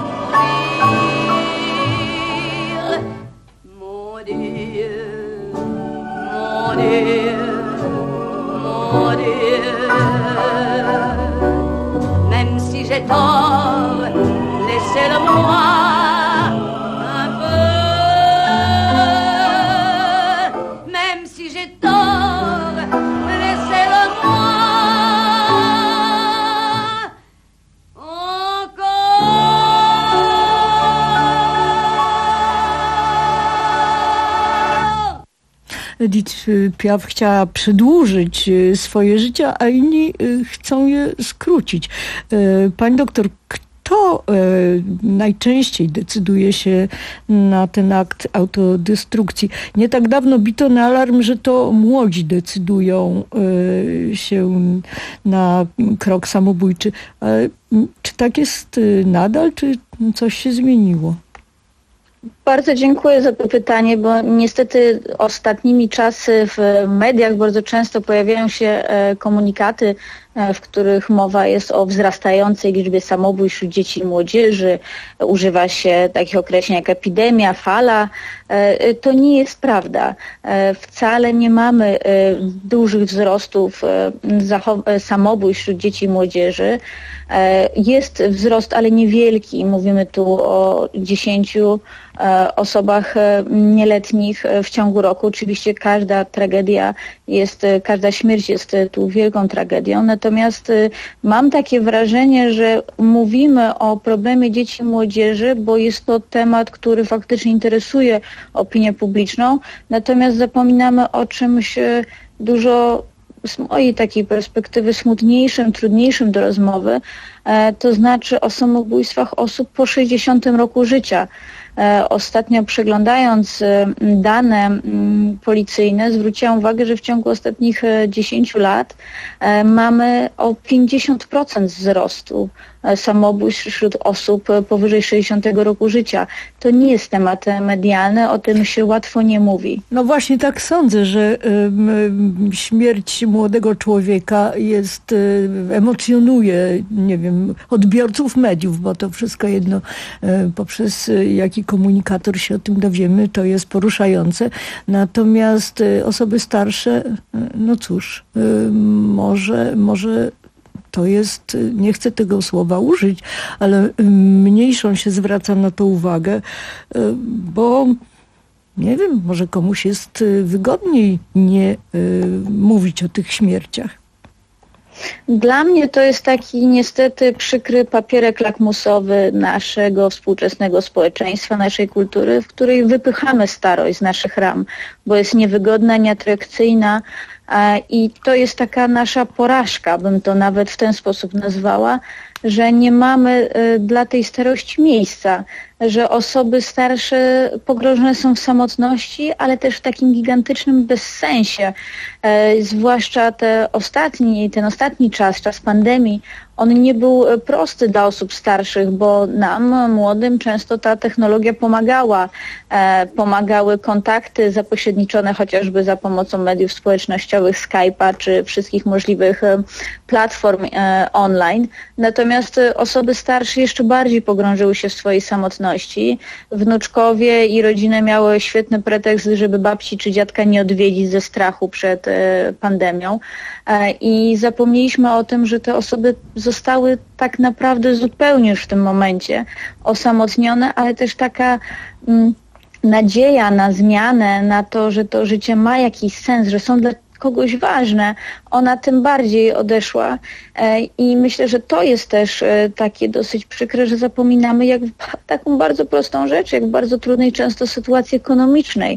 s'ouvrir. Mon Dieu, mon Dieu, mon Dieu, même si j'ai tort, laissez-le-moi un peu, même si j'ai tort, laissez-le-moi. Edith Piaf chciała przedłużyć swoje życie, a inni chcą je skrócić. Pani doktor, kto najczęściej decyduje się na ten akt autodestrukcji? Nie tak dawno bito na alarm, że to młodzi decydują się na krok samobójczy. Czy tak jest nadal, czy coś się zmieniło? Bardzo dziękuję za to pytanie, bo niestety ostatnimi czasy w mediach bardzo często pojawiają się komunikaty, w których mowa jest o wzrastającej liczbie samobójstw wśród dzieci i młodzieży. Używa się takich określeń jak epidemia, fala. To nie jest prawda. Wcale nie mamy dużych wzrostów samobójstw wśród dzieci i młodzieży. Jest wzrost, ale niewielki. Mówimy tu o dziesięciu osobach nieletnich w ciągu roku. Oczywiście każda tragedia jest, każda śmierć jest tu wielką tragedią. Natomiast mam takie wrażenie, że mówimy o problemie dzieci i młodzieży, bo jest to temat, który faktycznie interesuje opinię publiczną. Natomiast zapominamy o czymś dużo z mojej takiej perspektywy smutniejszym, trudniejszym do rozmowy, to znaczy o samobójstwach osób po sześćdziesiątym roku życia. Ostatnio przeglądając dane policyjne zwróciłam uwagę, że w ciągu ostatnich dziesięciu lat mamy o pięćdziesiąt procent wzrostu samobójstw wśród osób powyżej sześćdziesiątego roku życia. To nie jest temat medialny, o tym się łatwo nie mówi. No właśnie tak sądzę, że y, śmierć młodego człowieka jest, y, emocjonuje, nie wiem, odbiorców mediów, bo to wszystko jedno y, poprzez y, jaki komunikator się o tym dowiemy, to jest poruszające. Natomiast y, osoby starsze, y, no cóż, y, może, może to jest, nie chcę tego słowa użyć, ale mniejszą się zwraca na to uwagę, bo nie wiem, może komuś jest wygodniej nie mówić o tych śmierciach. Dla mnie to jest taki niestety przykry papierek lakmusowy naszego współczesnego społeczeństwa, naszej kultury, w której wypychamy starość z naszych ram, bo jest niewygodna, nieatrakcyjna i to jest taka nasza porażka, bym to nawet w ten sposób nazwała, że nie mamy dla tej starości miejsca, że osoby starsze pogrążone są w samotności, ale też w takim gigantycznym bezsensie. E, zwłaszcza te ostatni, ten ostatni czas, czas pandemii, on nie był prosty dla osób starszych, bo nam, młodym, często ta technologia pomagała. E, pomagały kontakty zapośredniczone chociażby za pomocą mediów społecznościowych, Skype'a czy wszystkich możliwych e, platform e, online. Natomiast osoby starsze jeszcze bardziej pogrążyły się w swojej samotności. Wnuczkowie i rodziny miały świetny pretekst, żeby babci czy dziadka nie odwiedzić ze strachu przed e, pandemią. E, I zapomnieliśmy o tym, że te osoby zostały tak naprawdę zupełnie już w tym momencie osamotnione, ale też taka mm, nadzieja na zmianę, na to, że to życie ma jakiś sens, że są dla kogoś ważne, ona tym bardziej odeszła i myślę, że to jest też takie dosyć przykre, że zapominamy jak taką bardzo prostą rzecz, jak w bardzo trudnej często sytuacji ekonomicznej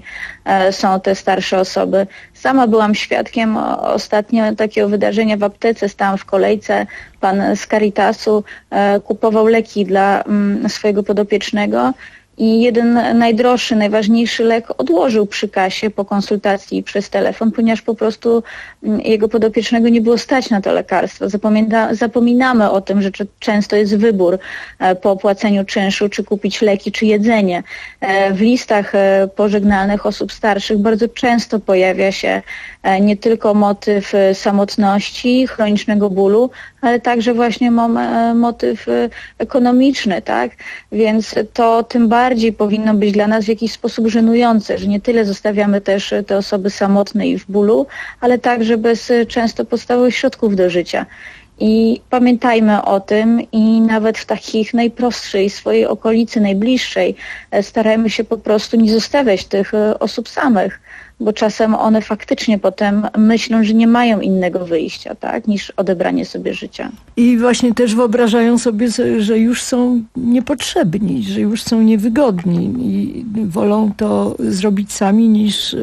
są te starsze osoby. Sama byłam świadkiem ostatnio takiego wydarzenia w aptece, stałam w kolejce, pan z Caritasu kupował leki dla swojego podopiecznego i jeden najdroższy, najważniejszy lek odłożył przy kasie po konsultacji przez telefon, ponieważ po prostu jego podopiecznego nie było stać na to lekarstwo. Zapomina, zapominamy o tym, że często jest wybór po opłaceniu czynszu, czy kupić leki, czy jedzenie. W listach pożegnalnych osób starszych bardzo często pojawia się nie tylko motyw samotności, chronicznego bólu, ale także właśnie motyw ekonomiczny, tak? Więc to tym bardziej powinno być dla nas w jakiś sposób żenujące, że nie tyle zostawiamy też te osoby samotne i w bólu, ale także bez często podstawowych środków do życia. I pamiętajmy o tym i nawet w takich najprostszej swojej okolicy, najbliższej starajmy się po prostu nie zostawiać tych osób samych, bo czasem one faktycznie potem myślą, że nie mają innego wyjścia, tak, niż odebranie sobie życia. I właśnie też wyobrażają sobie, że już są niepotrzebni, że już są niewygodni i wolą to zrobić sami, niż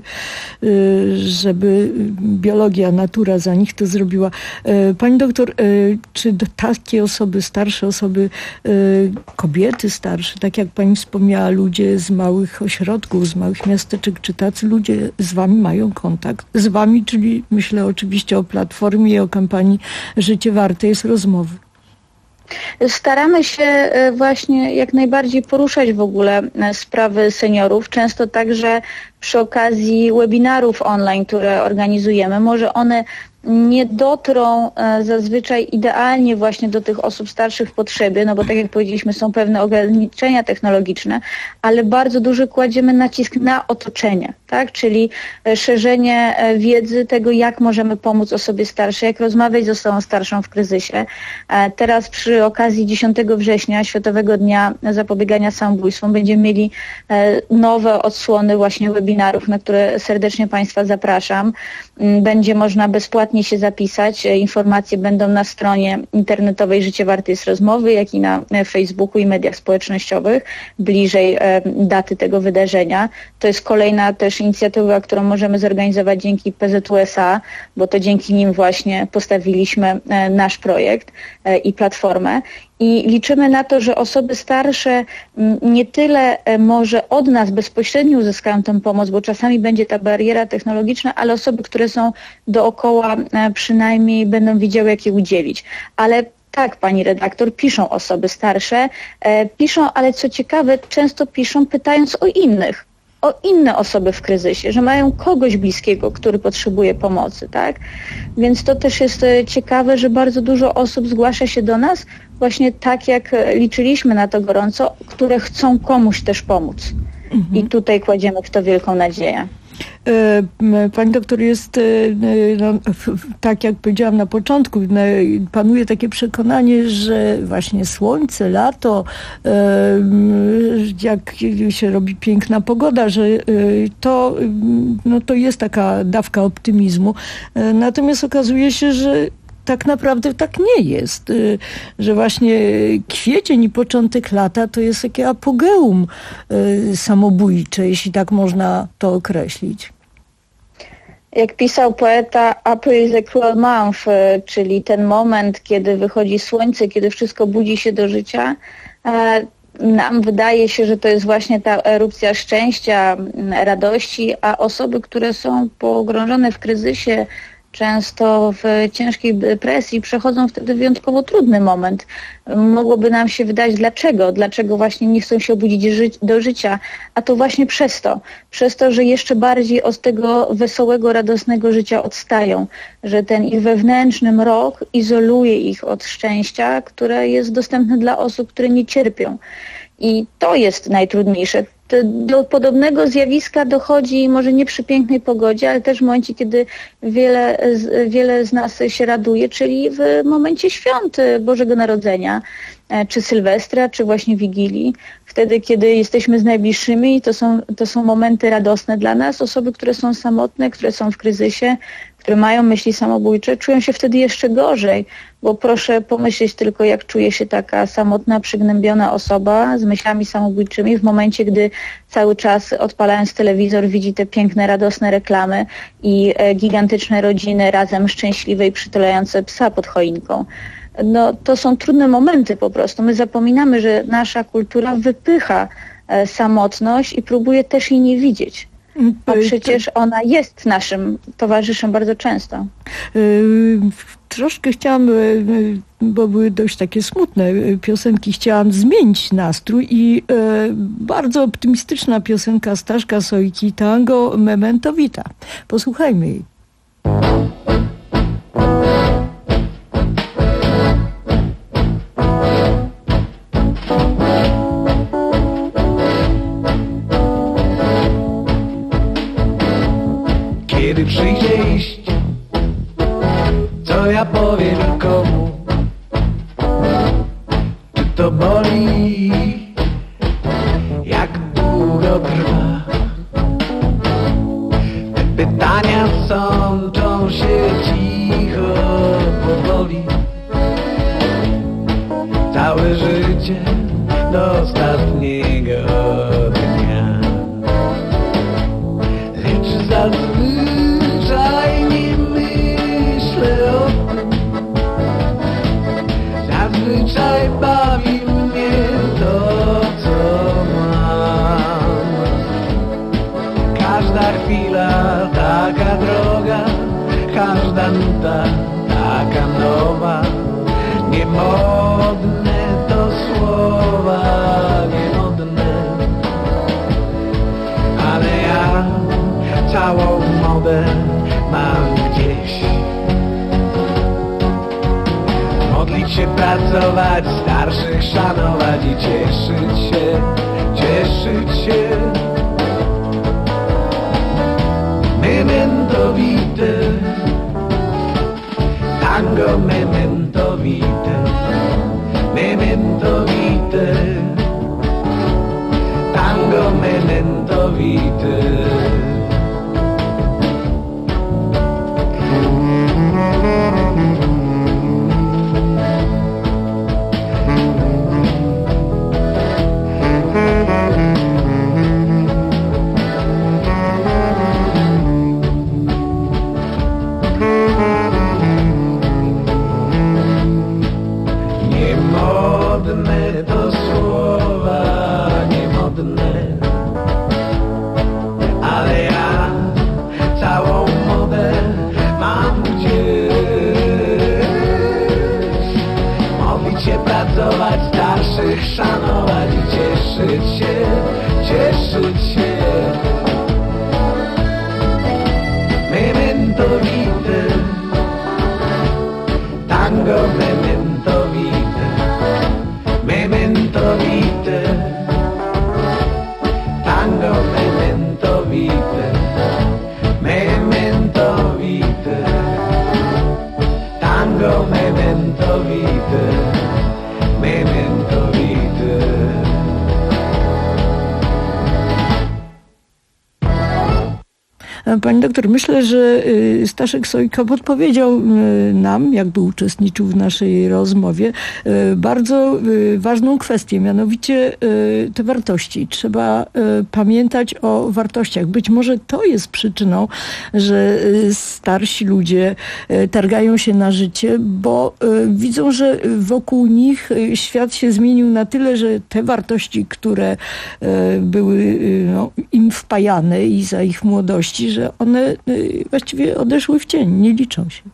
żeby biologia, natura za nich to zrobiła. Pani doktor, czy takie osoby, starsze osoby, kobiety starsze, tak jak pani wspomniała, ludzie z małych ośrodków, z małych miasteczek, czy tacy ludzie z wami mają kontakt? Z wami, czyli myślę oczywiście o Platformie i o kampanii Życie warte jest rozmowy. Staramy się właśnie jak najbardziej poruszać w ogóle sprawy seniorów, często także przy okazji webinarów online, które organizujemy. Może one nie dotrą zazwyczaj idealnie właśnie do tych osób starszych w potrzebie, no bo tak jak powiedzieliśmy, są pewne ograniczenia technologiczne, ale bardzo duży kładziemy nacisk na otoczenie, tak? Czyli szerzenie wiedzy tego, jak możemy pomóc osobie starszej, jak rozmawiać z osobą starszą w kryzysie. Teraz przy okazji dziesiątego września, Światowego Dnia Zapobiegania Samobójstwom, będziemy mieli nowe odsłony właśnie webinarów, na które serdecznie Państwa zapraszam. Będzie można bezpłatnie się zapisać. Informacje będą na stronie internetowej Życie Warte jest Rozmowy, jak i na Facebooku i mediach społecznościowych, bliżej daty tego wydarzenia. To jest kolejna też inicjatywa, którą możemy zorganizować dzięki P Z U S A, bo to dzięki nim właśnie postawiliśmy nasz projekt i platformę. I liczymy na to, że osoby starsze nie tyle może od nas bezpośrednio uzyskają tę pomoc, bo czasami będzie ta bariera technologiczna, ale osoby, które są dookoła, przynajmniej będą wiedziały, jak je udzielić. Ale tak, pani redaktor, piszą osoby starsze, piszą, ale co ciekawe, często piszą pytając o innych. o inne osoby w kryzysie, że mają kogoś bliskiego, który potrzebuje pomocy, tak? Więc to też jest ciekawe, że bardzo dużo osób zgłasza się do nas właśnie tak, jak liczyliśmy na to gorąco, które chcą komuś też pomóc. Mhm. I tutaj kładziemy w to wielką nadzieję. Pani doktor, jest, no, tak jak powiedziałam na początku, panuje takie przekonanie, że właśnie słońce, lato, jak się robi piękna pogoda, że to, no, to jest taka dawka optymizmu. Natomiast okazuje się, że tak naprawdę tak nie jest, że właśnie kwiecień i początek lata to jest takie apogeum samobójcze, jeśli tak można to określić. Jak pisał poeta, April is a cruel month, czyli ten moment, kiedy wychodzi słońce, kiedy wszystko budzi się do życia. Nam wydaje się, że to jest właśnie ta erupcja szczęścia, radości, a osoby, które są pogrążone w kryzysie, często w ciężkiej depresji, przechodzą wtedy wyjątkowo trudny moment. Mogłoby nam się wydać, dlaczego? Dlaczego właśnie nie chcą się obudzić ży- do życia? A to właśnie przez to. Przez to, że jeszcze bardziej od tego wesołego, radosnego życia odstają. Że ten ich wewnętrzny mrok izoluje ich od szczęścia, które jest dostępne dla osób, które nie cierpią. I to jest najtrudniejsze. Do podobnego zjawiska dochodzi może nie przy pięknej pogodzie, ale też w momencie, kiedy wiele, wiele z nas się raduje, czyli w momencie świąt Bożego Narodzenia, czy Sylwestra, czy właśnie Wigilii. Wtedy, kiedy jesteśmy z najbliższymi, to są, to są momenty radosne dla nas. Osoby, które są samotne, które są w kryzysie, które mają myśli samobójcze, czują się wtedy jeszcze gorzej, bo proszę pomyśleć tylko, jak czuje się taka samotna, przygnębiona osoba z myślami samobójczymi w momencie, gdy cały czas odpalając telewizor widzi te piękne, radosne reklamy i e, gigantyczne rodziny razem szczęśliwe i przytulające psa pod choinką. No, to są trudne momenty po prostu. My zapominamy, że nasza kultura wypycha e, samotność i próbuje też jej nie widzieć. A przecież ona jest naszym towarzyszem bardzo często. Troszkę chciałam, bo były dość takie smutne piosenki, chciałam zmienić nastrój i bardzo optymistyczna piosenka Staszka Sojki, Tango Memento Vita. Posłuchajmy jej. Kiedy przyjdzie iść, co ja powiem komu? Czy to boli? Jak długo trwa? Te pytania sączą się cicho, powoli. Całe życie do ostatniego dnia. Lecz zazwyczaj nie myślę o tym. Zazwyczaj bawi mnie to, co mam. Każda chwila taka droga, każda nuta taka nowa. Nie mogę całą modę mam gdzieś. Modlić się, pracować, starszych szanować i cieszyć się, cieszyć się. Memento vitae, tango memento vitae, memento vitae, tango memento vitae. Niemodne to słowa, niemodne, ale ja całą modę mam gdzieś. Modlić się, pracować, starszych szanować i cieszyć się, cieszyć się. Memento vitae, tango memento vitae, memento vitae, tango memento vitae, memento vitae, tango memento vitae, memento vitae. Pani doktor, myślę, że Staszek Sojka podpowiedział nam, jakby uczestniczył w naszej rozmowie, bardzo ważną kwestię, mianowicie te wartości. Trzeba pamiętać o wartościach. Być może to jest przyczyną, że starsi ludzie targają się na życie, bo widzą, że wokół nich świat się zmienił na tyle, że te wartości, które były no, im wpajane i za ich młodości, że one właściwie odeszły w cień, nie liczą się.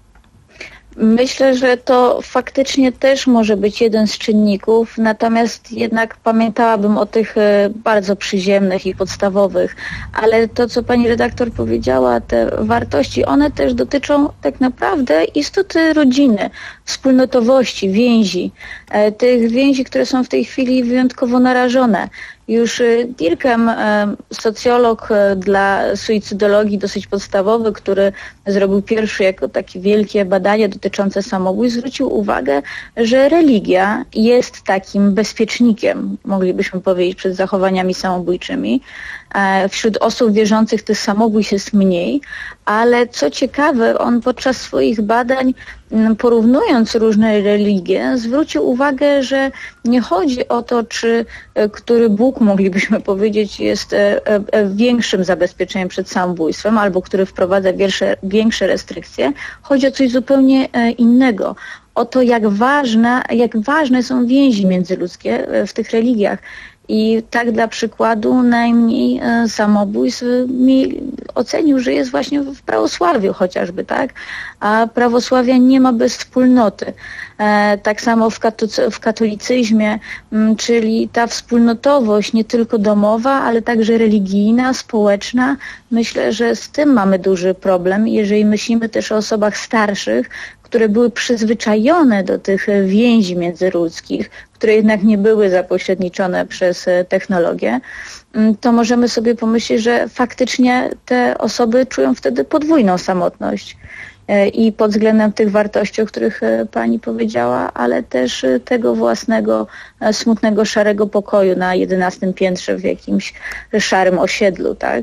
Myślę, że to faktycznie też może być jeden z czynników, natomiast jednak pamiętałabym o tych bardzo przyziemnych i podstawowych. Ale to, co pani redaktor powiedziała, te wartości, one też dotyczą tak naprawdę istoty rodziny, wspólnotowości, więzi. Tych więzi, które są w tej chwili wyjątkowo narażone. Już Dirkheim, socjolog dla suicydologii dosyć podstawowy, który zrobił pierwszy jako takie wielkie badanie dotyczące samobójstw, zwrócił uwagę, że religia jest takim bezpiecznikiem, moglibyśmy powiedzieć, przed zachowaniami samobójczymi. Wśród osób wierzących tych samobójstw jest mniej, ale co ciekawe, on podczas swoich badań, porównując różne religie, zwrócił uwagę, że nie chodzi o to, czy który Bóg, moglibyśmy powiedzieć, jest większym zabezpieczeniem przed samobójstwem, albo który wprowadza większe, większe restrykcje. Chodzi o coś zupełnie innego. O to, jak ważna, jak ważne są więzi międzyludzkie w tych religiach. I tak dla przykładu najmniej samobójstw mi ocenił, że jest właśnie w prawosławiu chociażby, tak? A prawosławia nie ma bez wspólnoty. E, tak samo w, katoc- w katolicyzmie, m, czyli ta wspólnotowość nie tylko domowa, ale także religijna, społeczna. Myślę, że z tym mamy duży problem. Jeżeli myślimy też o osobach starszych, które były przyzwyczajone do tych więzi międzyludzkich, które jednak nie były zapośredniczone przez technologię, to możemy sobie pomyśleć, że faktycznie te osoby czują wtedy podwójną samotność. I pod względem tych wartości, o których pani powiedziała, ale też tego własnego smutnego, szarego pokoju na jedenastym piętrze w jakimś szarym osiedlu, tak?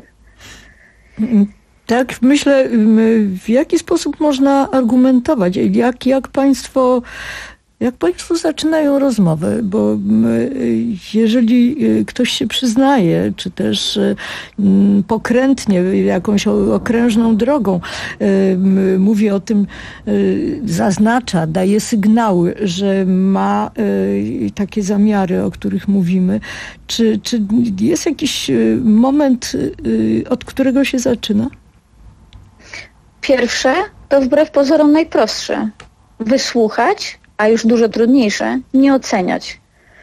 Tak, myślę, w jaki sposób można argumentować, jak, jak państwo... Jak państwo zaczynają rozmowę, bo jeżeli ktoś się przyznaje, czy też pokrętnie, jakąś okrężną drogą mówi o tym, zaznacza, daje sygnały, że ma takie zamiary, o których mówimy, czy, czy jest jakiś moment, od którego się zaczyna? Pierwsze to wbrew pozorom najprostsze. Wysłuchać, a już dużo trudniejsze, nie oceniać.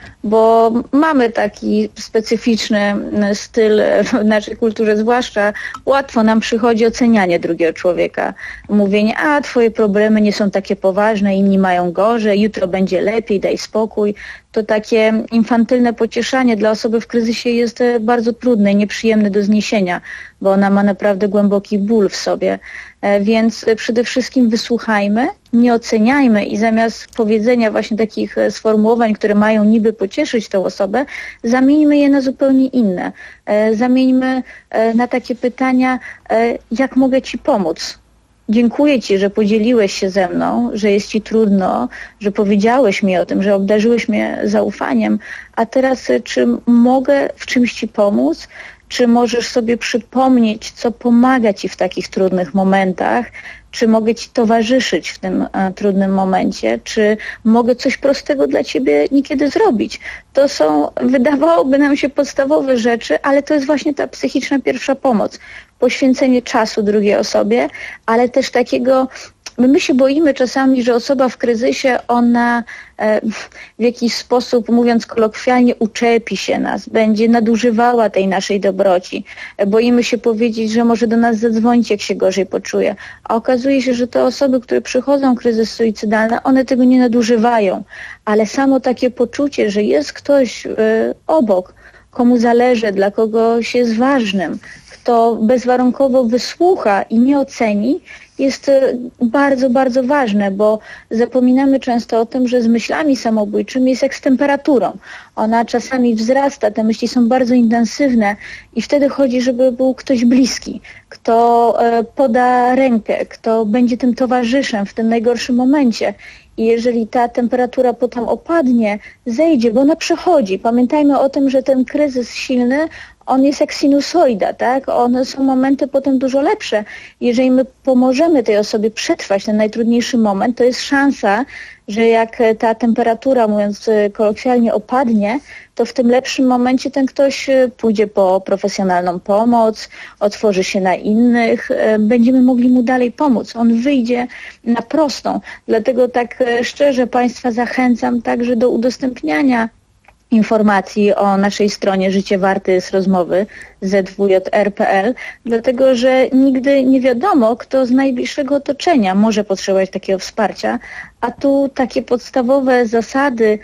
bo mamy taki specyficzny styl w naszej kulturze, zwłaszcza łatwo nam przychodzi ocenianie drugiego człowieka. Mówienie, a twoje problemy nie są takie poważne, inni mają gorzej, jutro będzie lepiej, daj spokój. To takie infantylne pocieszanie dla osoby w kryzysie jest bardzo trudne i nieprzyjemne do zniesienia, bo ona ma naprawdę głęboki ból w sobie. Więc przede wszystkim wysłuchajmy, nie oceniajmy i zamiast powiedzenia właśnie takich sformułowań, które mają niby pocieszyć tę osobę, zamieńmy je na zupełnie inne. Zamieńmy na takie pytania, jak mogę ci pomóc? Dziękuję ci, że podzieliłeś się ze mną, że jest ci trudno, że powiedziałeś mi o tym, że obdarzyłeś mnie zaufaniem, a teraz czy mogę w czymś ci pomóc? Czy możesz sobie przypomnieć, co pomaga ci w takich trudnych momentach? Czy mogę ci towarzyszyć w tym a, trudnym momencie? Czy mogę coś prostego dla ciebie niekiedy zrobić? To są, wydawałoby nam się, podstawowe rzeczy, ale to jest właśnie ta psychiczna pierwsza pomoc. Poświęcenie czasu drugiej osobie, ale też takiego... My się boimy czasami, że osoba w kryzysie, ona e, w jakiś sposób, mówiąc kolokwialnie, uczepi się nas, będzie nadużywała tej naszej dobroci. E, boimy się powiedzieć, że może do nas zadzwonić, jak się gorzej poczuje. A okazuje się, że te osoby, które przychodzą w kryzys suicydalny, one tego nie nadużywają. Ale samo takie poczucie, że jest ktoś e, obok, komu zależy, dla kogoś jest ważnym, kto bezwarunkowo wysłucha i nie oceni, jest bardzo, bardzo ważne, bo zapominamy często o tym, że z myślami samobójczymi jest jak z temperaturą. Ona czasami wzrasta, te myśli są bardzo intensywne i wtedy chodzi, żeby był ktoś bliski, kto poda rękę, kto będzie tym towarzyszem w tym najgorszym momencie. I jeżeli ta temperatura potem opadnie, zejdzie, bo ona przychodzi. Pamiętajmy o tym, że ten kryzys silny, on jest jak sinusoida, tak? One są momenty potem dużo lepsze. Jeżeli my pomożemy tej osobie przetrwać ten najtrudniejszy moment, to jest szansa, że jak ta temperatura, mówiąc kolokwialnie, opadnie, to w tym lepszym momencie ten ktoś pójdzie po profesjonalną pomoc, otworzy się na innych, będziemy mogli mu dalej pomóc. On wyjdzie na prostą. Dlatego tak szczerze Państwa zachęcam także do udostępniania informacji o naszej stronie Życie Warte jest rozmowy z w j r kropka p l, dlatego że nigdy nie wiadomo, kto z najbliższego otoczenia może potrzebować takiego wsparcia, a tu takie podstawowe zasady,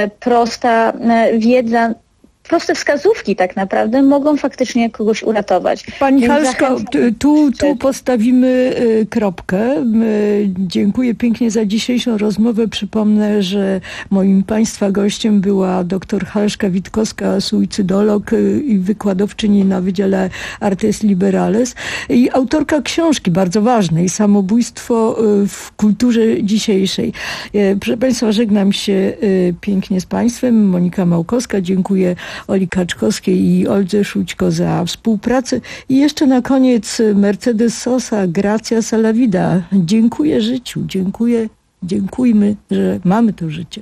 prosta wiedza, proste wskazówki tak naprawdę mogą faktycznie kogoś uratować. Pani Halszko, tu, tu postawimy kropkę. Dziękuję pięknie za dzisiejszą rozmowę. Przypomnę, że moim Państwa gościem była dr Halszka Witkowska, suicydolog i wykładowczyni na Wydziale Artes Liberales i autorka książki bardzo ważnej, Samobójstwo w kulturze dzisiejszej. Proszę Państwa, żegnam się pięknie z Państwem. Monika Małkowska, dziękuję Oli Kaczkowskiej i Oldze Szućko za współpracę. I jeszcze na koniec Mercedes Sosa, Gracias a la vida. Dziękuję życiu, dziękuję, dziękujmy, że mamy to życie.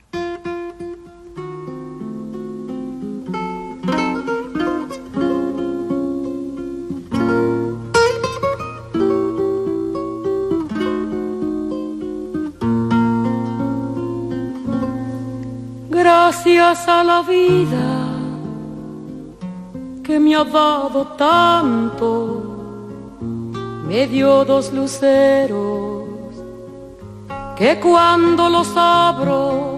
Gracias a la vida que me ha dado tanto, me dio dos luceros que cuando los abro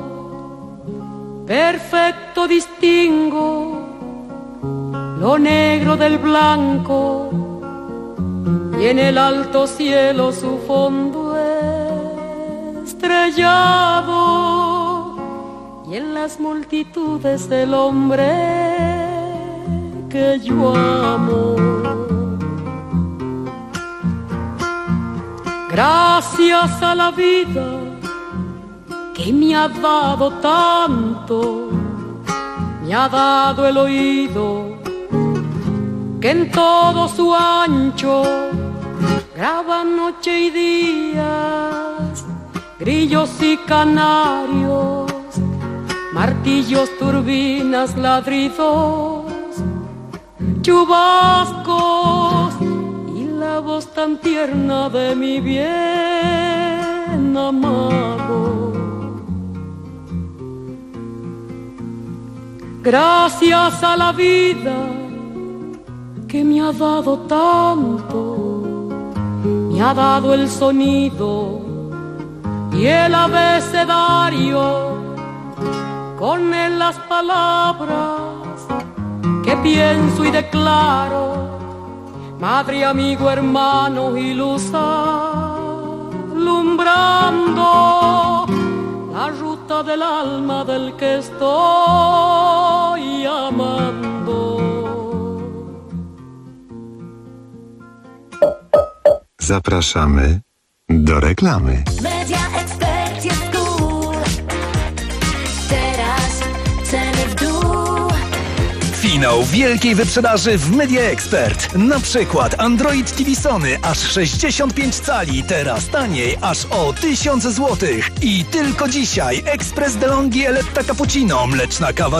perfecto distingo lo negro del blanco y en el alto cielo su fondo estrellado. Y en las multitudes del hombre que yo amo. Gracias a la vida que me ha dado tanto, me ha dado el oído que en todo su ancho graba noche y días, grillos y canarios, martillos, turbinas, ladridos, chubascos y la voz tan tierna de mi bien amado. Gracias a la vida que me ha dado tanto, me ha dado el sonido y el abecedario, con él las palabras que pienso y declaro, madre, amigo, hermano y luz alumbrando la ruta del alma del que estoy amando. Zapraszamy do reklamy. Media Expert jest cool. Teraz ceny w dół. Finał wielkiej wyprzedaży w Media Expert. Na przykład Android T V Sony aż sześćdziesiąt pięć cali, teraz taniej aż o tysiąc złotych. I tylko dzisiaj Express DeLonghi Eletta Cappuccino, mleczna kawa